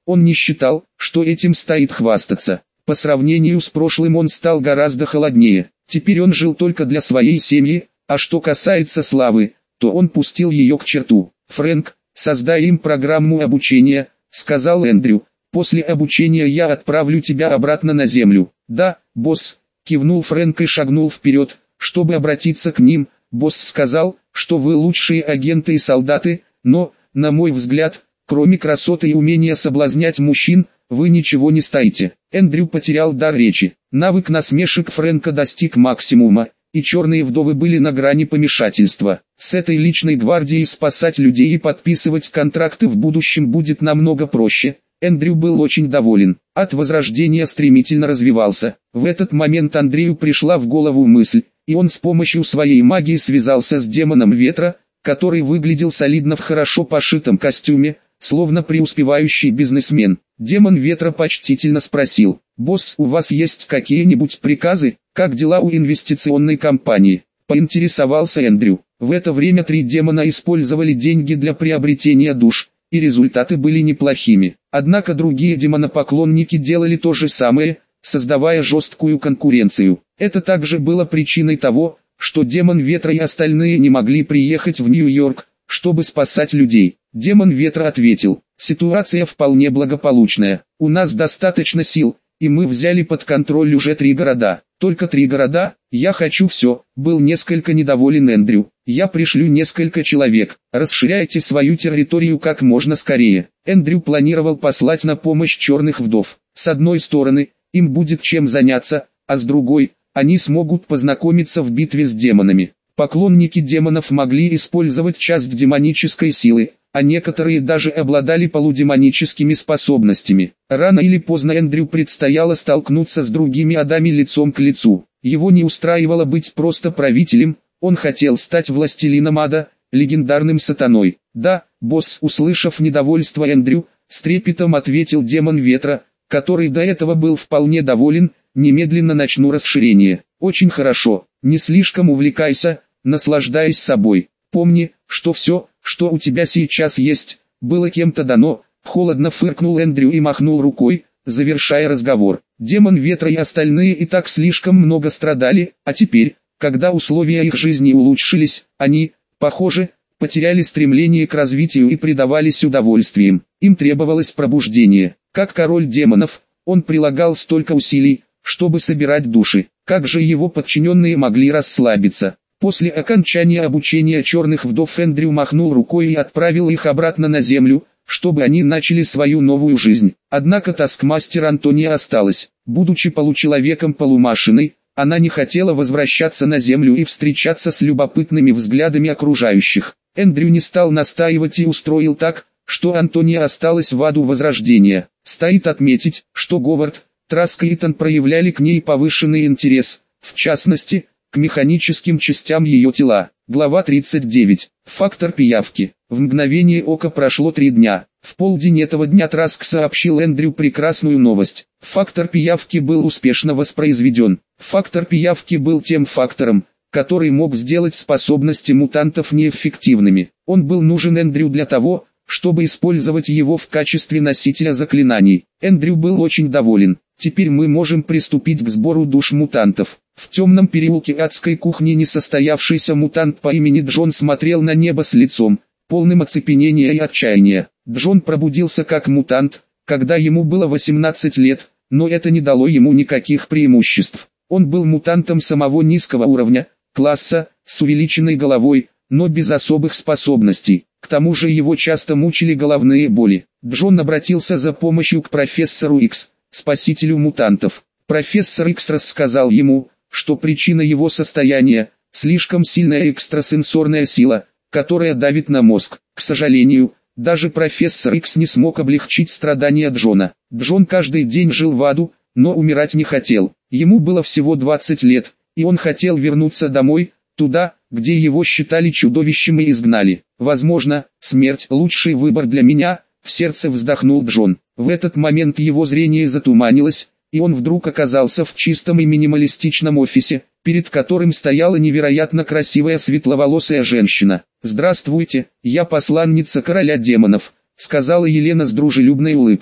Он не считал, что этим стоит хвастаться. По сравнению с прошлым он стал гораздо холоднее. Теперь он жил только для своей семьи, а что касается славы, то он пустил ее к черту. «Фрэнк, создай им программу обучения», — сказал Эндрю. «После обучения я отправлю тебя обратно на землю». «Да, босс», — кивнул Фрэнк и шагнул вперед, чтобы обратиться к ним. «Босс сказал, что вы лучшие агенты и солдаты, но, на мой взгляд, кроме красоты и умения соблазнять мужчин, вы ничего не стоите». Эндрю потерял дар речи. Навык насмешек Фрэнка достиг максимума, и черные вдовы были на грани помешательства. С этой личной гвардией спасать людей и подписывать контракты в будущем будет намного проще. Эндрю был очень доволен. Ад Возрождения стремительно развивался. В этот момент Андрею пришла в голову мысль, и он с помощью своей магии связался с демоном ветра, который выглядел солидно в хорошо пошитом костюме, словно преуспевающий бизнесмен. Демон ветра почтительно спросил: «Босс, у вас есть какие-нибудь приказы? Как дела у инвестиционной компании?» Поинтересовался Эндрю. В это время 3 демона использовали деньги для приобретения душ, и результаты были неплохими. Однако другие демонопоклонники делали то же самое, создавая жесткую конкуренцию. Это также было причиной того, что демон ветра и остальные не могли приехать в Нью-Йорк, чтобы спасать людей. Демон ветра ответил: «Ситуация вполне благополучная. У нас достаточно сил, и мы взяли под контроль уже 3 города». «Только 3 города? Я хочу все», — был несколько недоволен Эндрю. «Я пришлю несколько человек. Расширяйте свою территорию как можно скорее». Эндрю планировал послать на помощь черных вдов. С одной стороны, им будет чем заняться, а с другой, они смогут познакомиться в битве с демонами. Поклонники демонов могли использовать часть демонической силы, а некоторые даже обладали полудемоническими способностями. Рано или поздно Эндрю предстояло столкнуться с другими адами лицом к лицу. Его не устраивало быть просто правителем, он хотел стать властелином ада, легендарным сатаной. «Да, босс», — услышав недовольство Эндрю, с трепетом ответил демон ветра, который до этого был вполне доволен: «Немедленно начну расширение». «Очень хорошо, не слишком увлекайся, наслаждаясь собой. Помни, что все, что у тебя сейчас есть, было кем-то дано». Холодно фыркнул Эндрю и махнул рукой, завершая разговор. Демон ветра и остальные и так слишком много страдали, а теперь, когда условия их жизни улучшились, они, похоже, потеряли стремление к развитию и предавались удовольствиям. Им требовалось пробуждение. Как король демонов, он прилагал столько усилий, чтобы собирать души. Как же его подчиненные могли расслабиться? После окончания обучения черных вдов Эндрю махнул рукой и отправил их обратно на землю, чтобы они начали свою новую жизнь. Однако таскмастер Антония осталась. Будучи получеловеком-полумашиной, она не хотела возвращаться на землю и встречаться с любопытными взглядами окружающих. Эндрю не стал настаивать и устроил так, что Антония осталась в аду Возрождения. Стоит отметить, что Говард, Траск и Итан проявляли к ней повышенный интерес, в частности, к механическим частям ее тела. Глава 39. Фактор пиявки. В мгновение ока прошло 3 дня. В полдень этого дня Траск сообщил Эндрю прекрасную новость. Фактор пиявки был успешно воспроизведен. Фактор пиявки был тем фактором, который мог сделать способности мутантов неэффективными. Он был нужен Эндрю для того, чтобы использовать его в качестве носителя заклинаний. Эндрю был очень доволен. «Теперь мы можем приступить к сбору душ мутантов». В темном переулке адской кухни несостоявшийся мутант по имени Джон смотрел на небо с лицом, полным оцепенения и отчаяния. Джон пробудился как мутант, когда ему было 18 лет, но это не дало ему никаких преимуществ. Он был мутантом самого низкого уровня, класса, с увеличенной головой, но без особых способностей. К тому же его часто мучили головные боли. Джон обратился за помощью к профессору Икс, спасителю мутантов. Профессор Икс рассказал ему, что причина его состояния – слишком сильная экстрасенсорная сила, которая давит на мозг. К сожалению, даже профессор Икс не смог облегчить страдания Джона. Джон каждый день жил в аду, но умирать не хотел. Ему было всего 20 лет, и он хотел вернуться домой, туда, где его считали чудовищем и изгнали. «Возможно, смерть – лучший выбор для меня», – в сердце вздохнул Джон. В этот момент его зрение затуманилось, и он вдруг оказался в чистом и минималистичном офисе, перед которым стояла невероятно красивая светловолосая женщина. «Здравствуйте, я посланница короля демонов», — сказала Елена с дружелюбной улыбкой.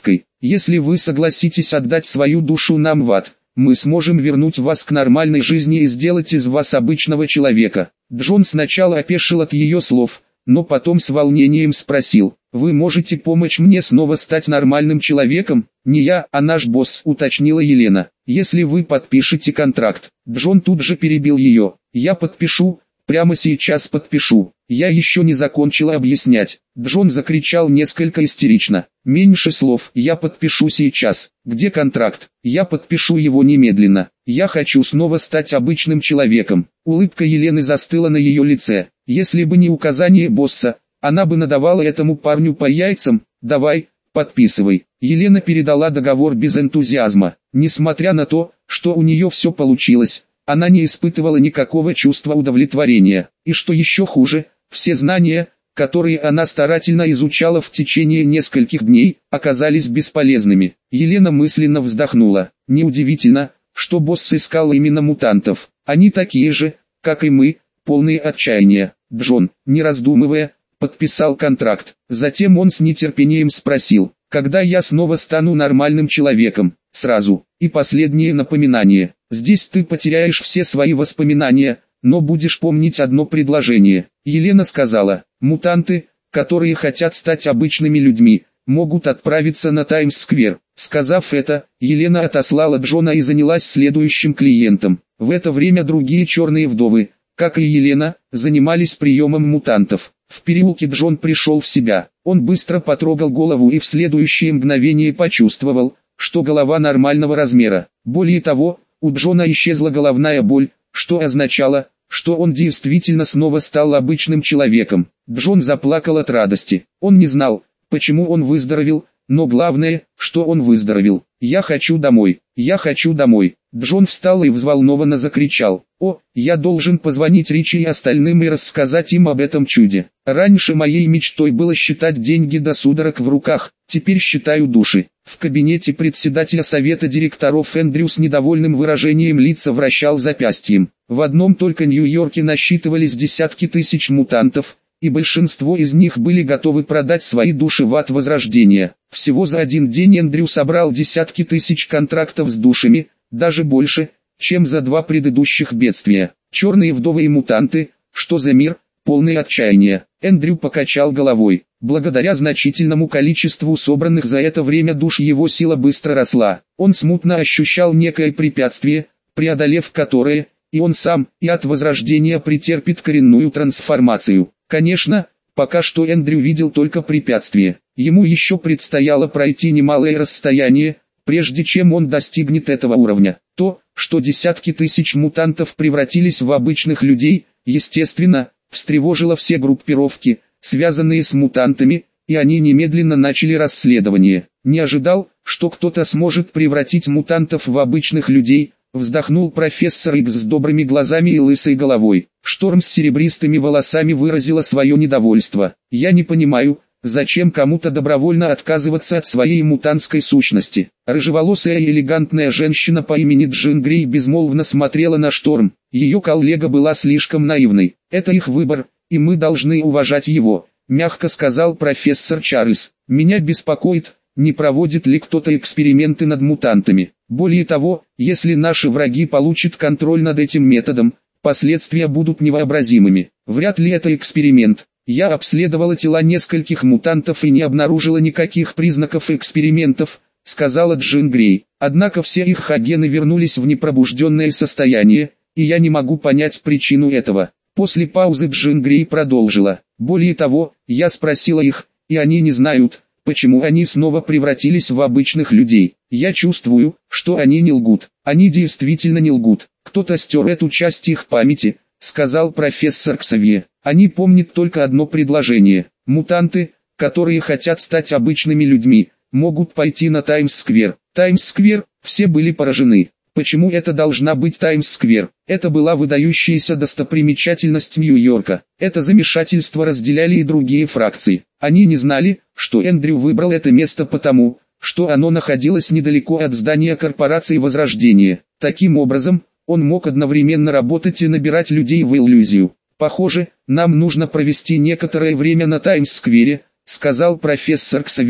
Если вы согласитесь отдать свою душу нам в ад, мы сможем вернуть вас к нормальной жизни и сделать из вас обычного человека». Джон сначала опешил от ее слов, но потом с волнением спросил: «Вы можете помочь мне снова стать нормальным человеком?» «Не я, а наш босс», — уточнила Елена. «Если вы подпишете контракт». Джон тут же перебил ее: «Я подпишу, прямо сейчас подпишу. Я еще не закончила объяснять». Джон закричал несколько истерично: «Меньше слов, я подпишу сейчас. Где контракт? Я подпишу его немедленно. Я хочу снова стать обычным человеком». Улыбка Елены застыла на ее лице. Если бы не указание босса, она бы надавала этому парню по яйцам. «Давай, подписывай». Елена передала договор без энтузиазма. Несмотря на то, что у нее все получилось, она не испытывала никакого чувства удовлетворения. И что еще хуже, все знания, которые она старательно изучала в течение нескольких дней, оказались бесполезными. Елена мысленно вздохнула. Неудивительно, что босс искал именно мутантов. Они такие же, как и мы, полные отчаяния. Джон, не раздумывая, подписал контракт. Затем он с нетерпением спросил: «Когда я снова стану нормальным человеком?» «Сразу. И последнее напоминание. Здесь ты потеряешь все свои воспоминания, но будешь помнить одно предложение». Елена сказала: «Мутанты, которые хотят стать обычными людьми, могут отправиться на Таймс-сквер». Сказав это, Елена отослала Джона и занялась следующим клиентом. В это время другие черные вдовы, как и Елена, занимались приемом мутантов. В переулке Джон пришел в себя. Он быстро потрогал голову и в следующее мгновение почувствовал, что голова нормального размера. Более того, у Джона исчезла головная боль, что означало, что он действительно снова стал обычным человеком. Джон заплакал от радости. Он не знал, почему он выздоровел, но главное, что он выздоровел. «Я хочу домой! Я хочу домой!» Джон встал и взволнованно закричал: «О, я должен позвонить Ричи и остальным и рассказать им об этом чуде. Раньше моей мечтой было считать деньги до судорог в руках, теперь считаю души». В кабинете председателя совета директоров Эндрю с недовольным выражением лица вращал запястьем. В одном только Нью-Йорке насчитывались десятки тысяч мутантов, и большинство из них были готовы продать свои души в ад возрождения. Всего за один день Эндрю собрал десятки тысяч контрактов с душами, даже больше, чем за два предыдущих бедствия. Черные вдовы и мутанты, что за мир, полный отчаяния. Эндрю покачал головой. Благодаря значительному количеству собранных за это время душ его сила быстро росла. Он смутно ощущал некое препятствие, преодолев которое, и он сам, и от возрождения претерпит коренную трансформацию. Конечно, пока что Эндрю видел только препятствие. Ему еще предстояло пройти немалое расстояние, прежде чем он достигнет этого уровня. То, что десятки тысяч мутантов превратились в обычных людей, естественно, встревожило все группировки, связанные с мутантами, и они немедленно начали расследование. «Не ожидал, что кто-то сможет превратить мутантов в обычных людей», вздохнул профессор Икс с добрыми глазами и лысой головой. Шторм с серебристыми волосами выразила свое недовольство. «Я не понимаю, зачем кому-то добровольно отказываться от своей мутантской сущности». Рыжеволосая и элегантная женщина по имени Джин Грей безмолвно смотрела на Шторм. Ее коллега была слишком наивной. «Это их выбор, и мы должны уважать его», — мягко сказал профессор Чарльз. «Меня беспокоит, не проводит ли кто-то эксперименты над мутантами. Более того, если наши враги получат контроль над этим методом, последствия будут невообразимыми. Вряд ли это эксперимент. Я обследовала тела нескольких мутантов и не обнаружила никаких признаков экспериментов», — сказала Джин Грей. «Однако все их гены вернулись в непробужденное состояние, и я не могу понять причину этого». После паузы Джин Грей продолжила. «Более того, я спросила их, и они не знают, почему они снова превратились в обычных людей. Я чувствую, что они не лгут. Они действительно не лгут. Кто-то стер эту часть их памяти», — сказал профессор Ксавье. «Они помнят только одно предложение. Мутанты, которые хотят стать обычными людьми, могут пойти на Таймс-сквер». Таймс-сквер, все были поражены. Почему это должна быть Таймс-сквер? Это была выдающаяся достопримечательность Нью-Йорка. Это замешательство разделяли и другие фракции. Они не знали, что Эндрю выбрал это место потому, что оно находилось недалеко от здания корпорации Возрождения. Таким образом, он мог одновременно работать и набирать людей в иллюзию. «Похоже, нам нужно провести некоторое время на Таймс-сквере», — сказал профессор Ксавье,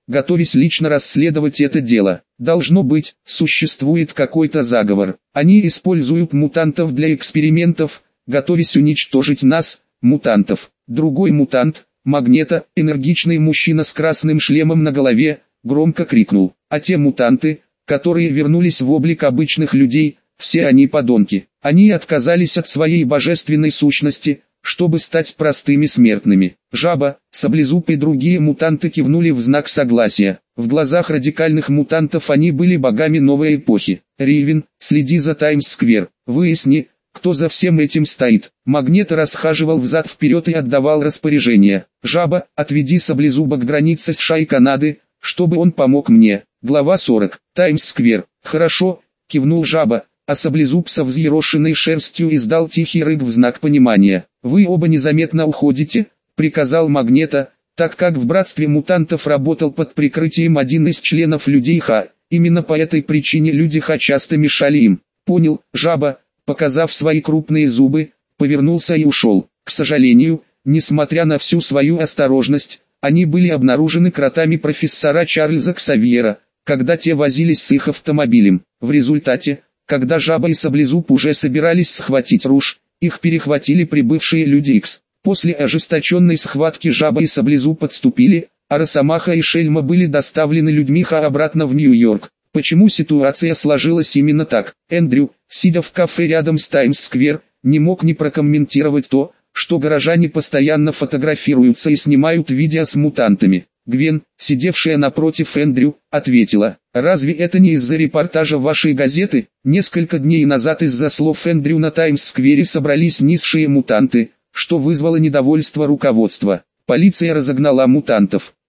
готовясь лично расследовать это дело. Должно быть, существует какой-то заговор. Они используют мутантов для экспериментов, готовясь уничтожить нас, мутантов. Другой мутант, Магнето, энергичный мужчина с красным шлемом на голове, громко крикнул. А те мутанты, которые вернулись в облик обычных людей, все они подонки. Они отказались от своей божественной сущности, чтобы стать простыми смертными. Жаба, Саблезуб и другие мутанты кивнули в знак согласия. В глазах радикальных мутантов они были богами новой эпохи. Ривен, следи за Таймс-сквер, выясни, кто за всем этим стоит. Магнето расхаживал взад-вперед и отдавал распоряжения. Жаба, отведи Саблезуба к границе США и Канады, чтобы он помог мне. Глава 40. Таймс-сквер. Хорошо, кивнул Жаба, а Саблезуб со взъерошенной шерстью издал тихий рык в знак понимания. Вы оба незаметно уходите, приказал Магнето, так как в братстве мутантов работал под прикрытием один из членов людей Ха. Именно по этой причине люди Ха часто мешали им. Понял, Жаба, показав свои крупные зубы, повернулся и ушел. К сожалению, несмотря на всю свою осторожность, они были обнаружены кротами профессора Чарльза Ксавьера, когда те возились с их автомобилем. В результате, когда Жаба и Саблезуб уже собирались схватить Руж, их перехватили прибывшие люди Икс. После ожесточенной схватки Жаба и Саблезуб отступили, а Росомаха и Шельма были доставлены людьми Ха обратно в Нью-Йорк. Почему ситуация сложилась именно так? Эндрю, сидя в кафе рядом с Таймс-сквер, не мог не прокомментировать то, что горожане постоянно фотографируются и снимают видео с мутантами. Гвен, сидевшая напротив Эндрю, ответила: «Разве это не из-за репортажа вашей газеты? Несколько дней назад из-за слов Эндрю на Таймс-сквере собрались низшие мутанты, что вызвало недовольство руководства. Полиция разогнала мутантов.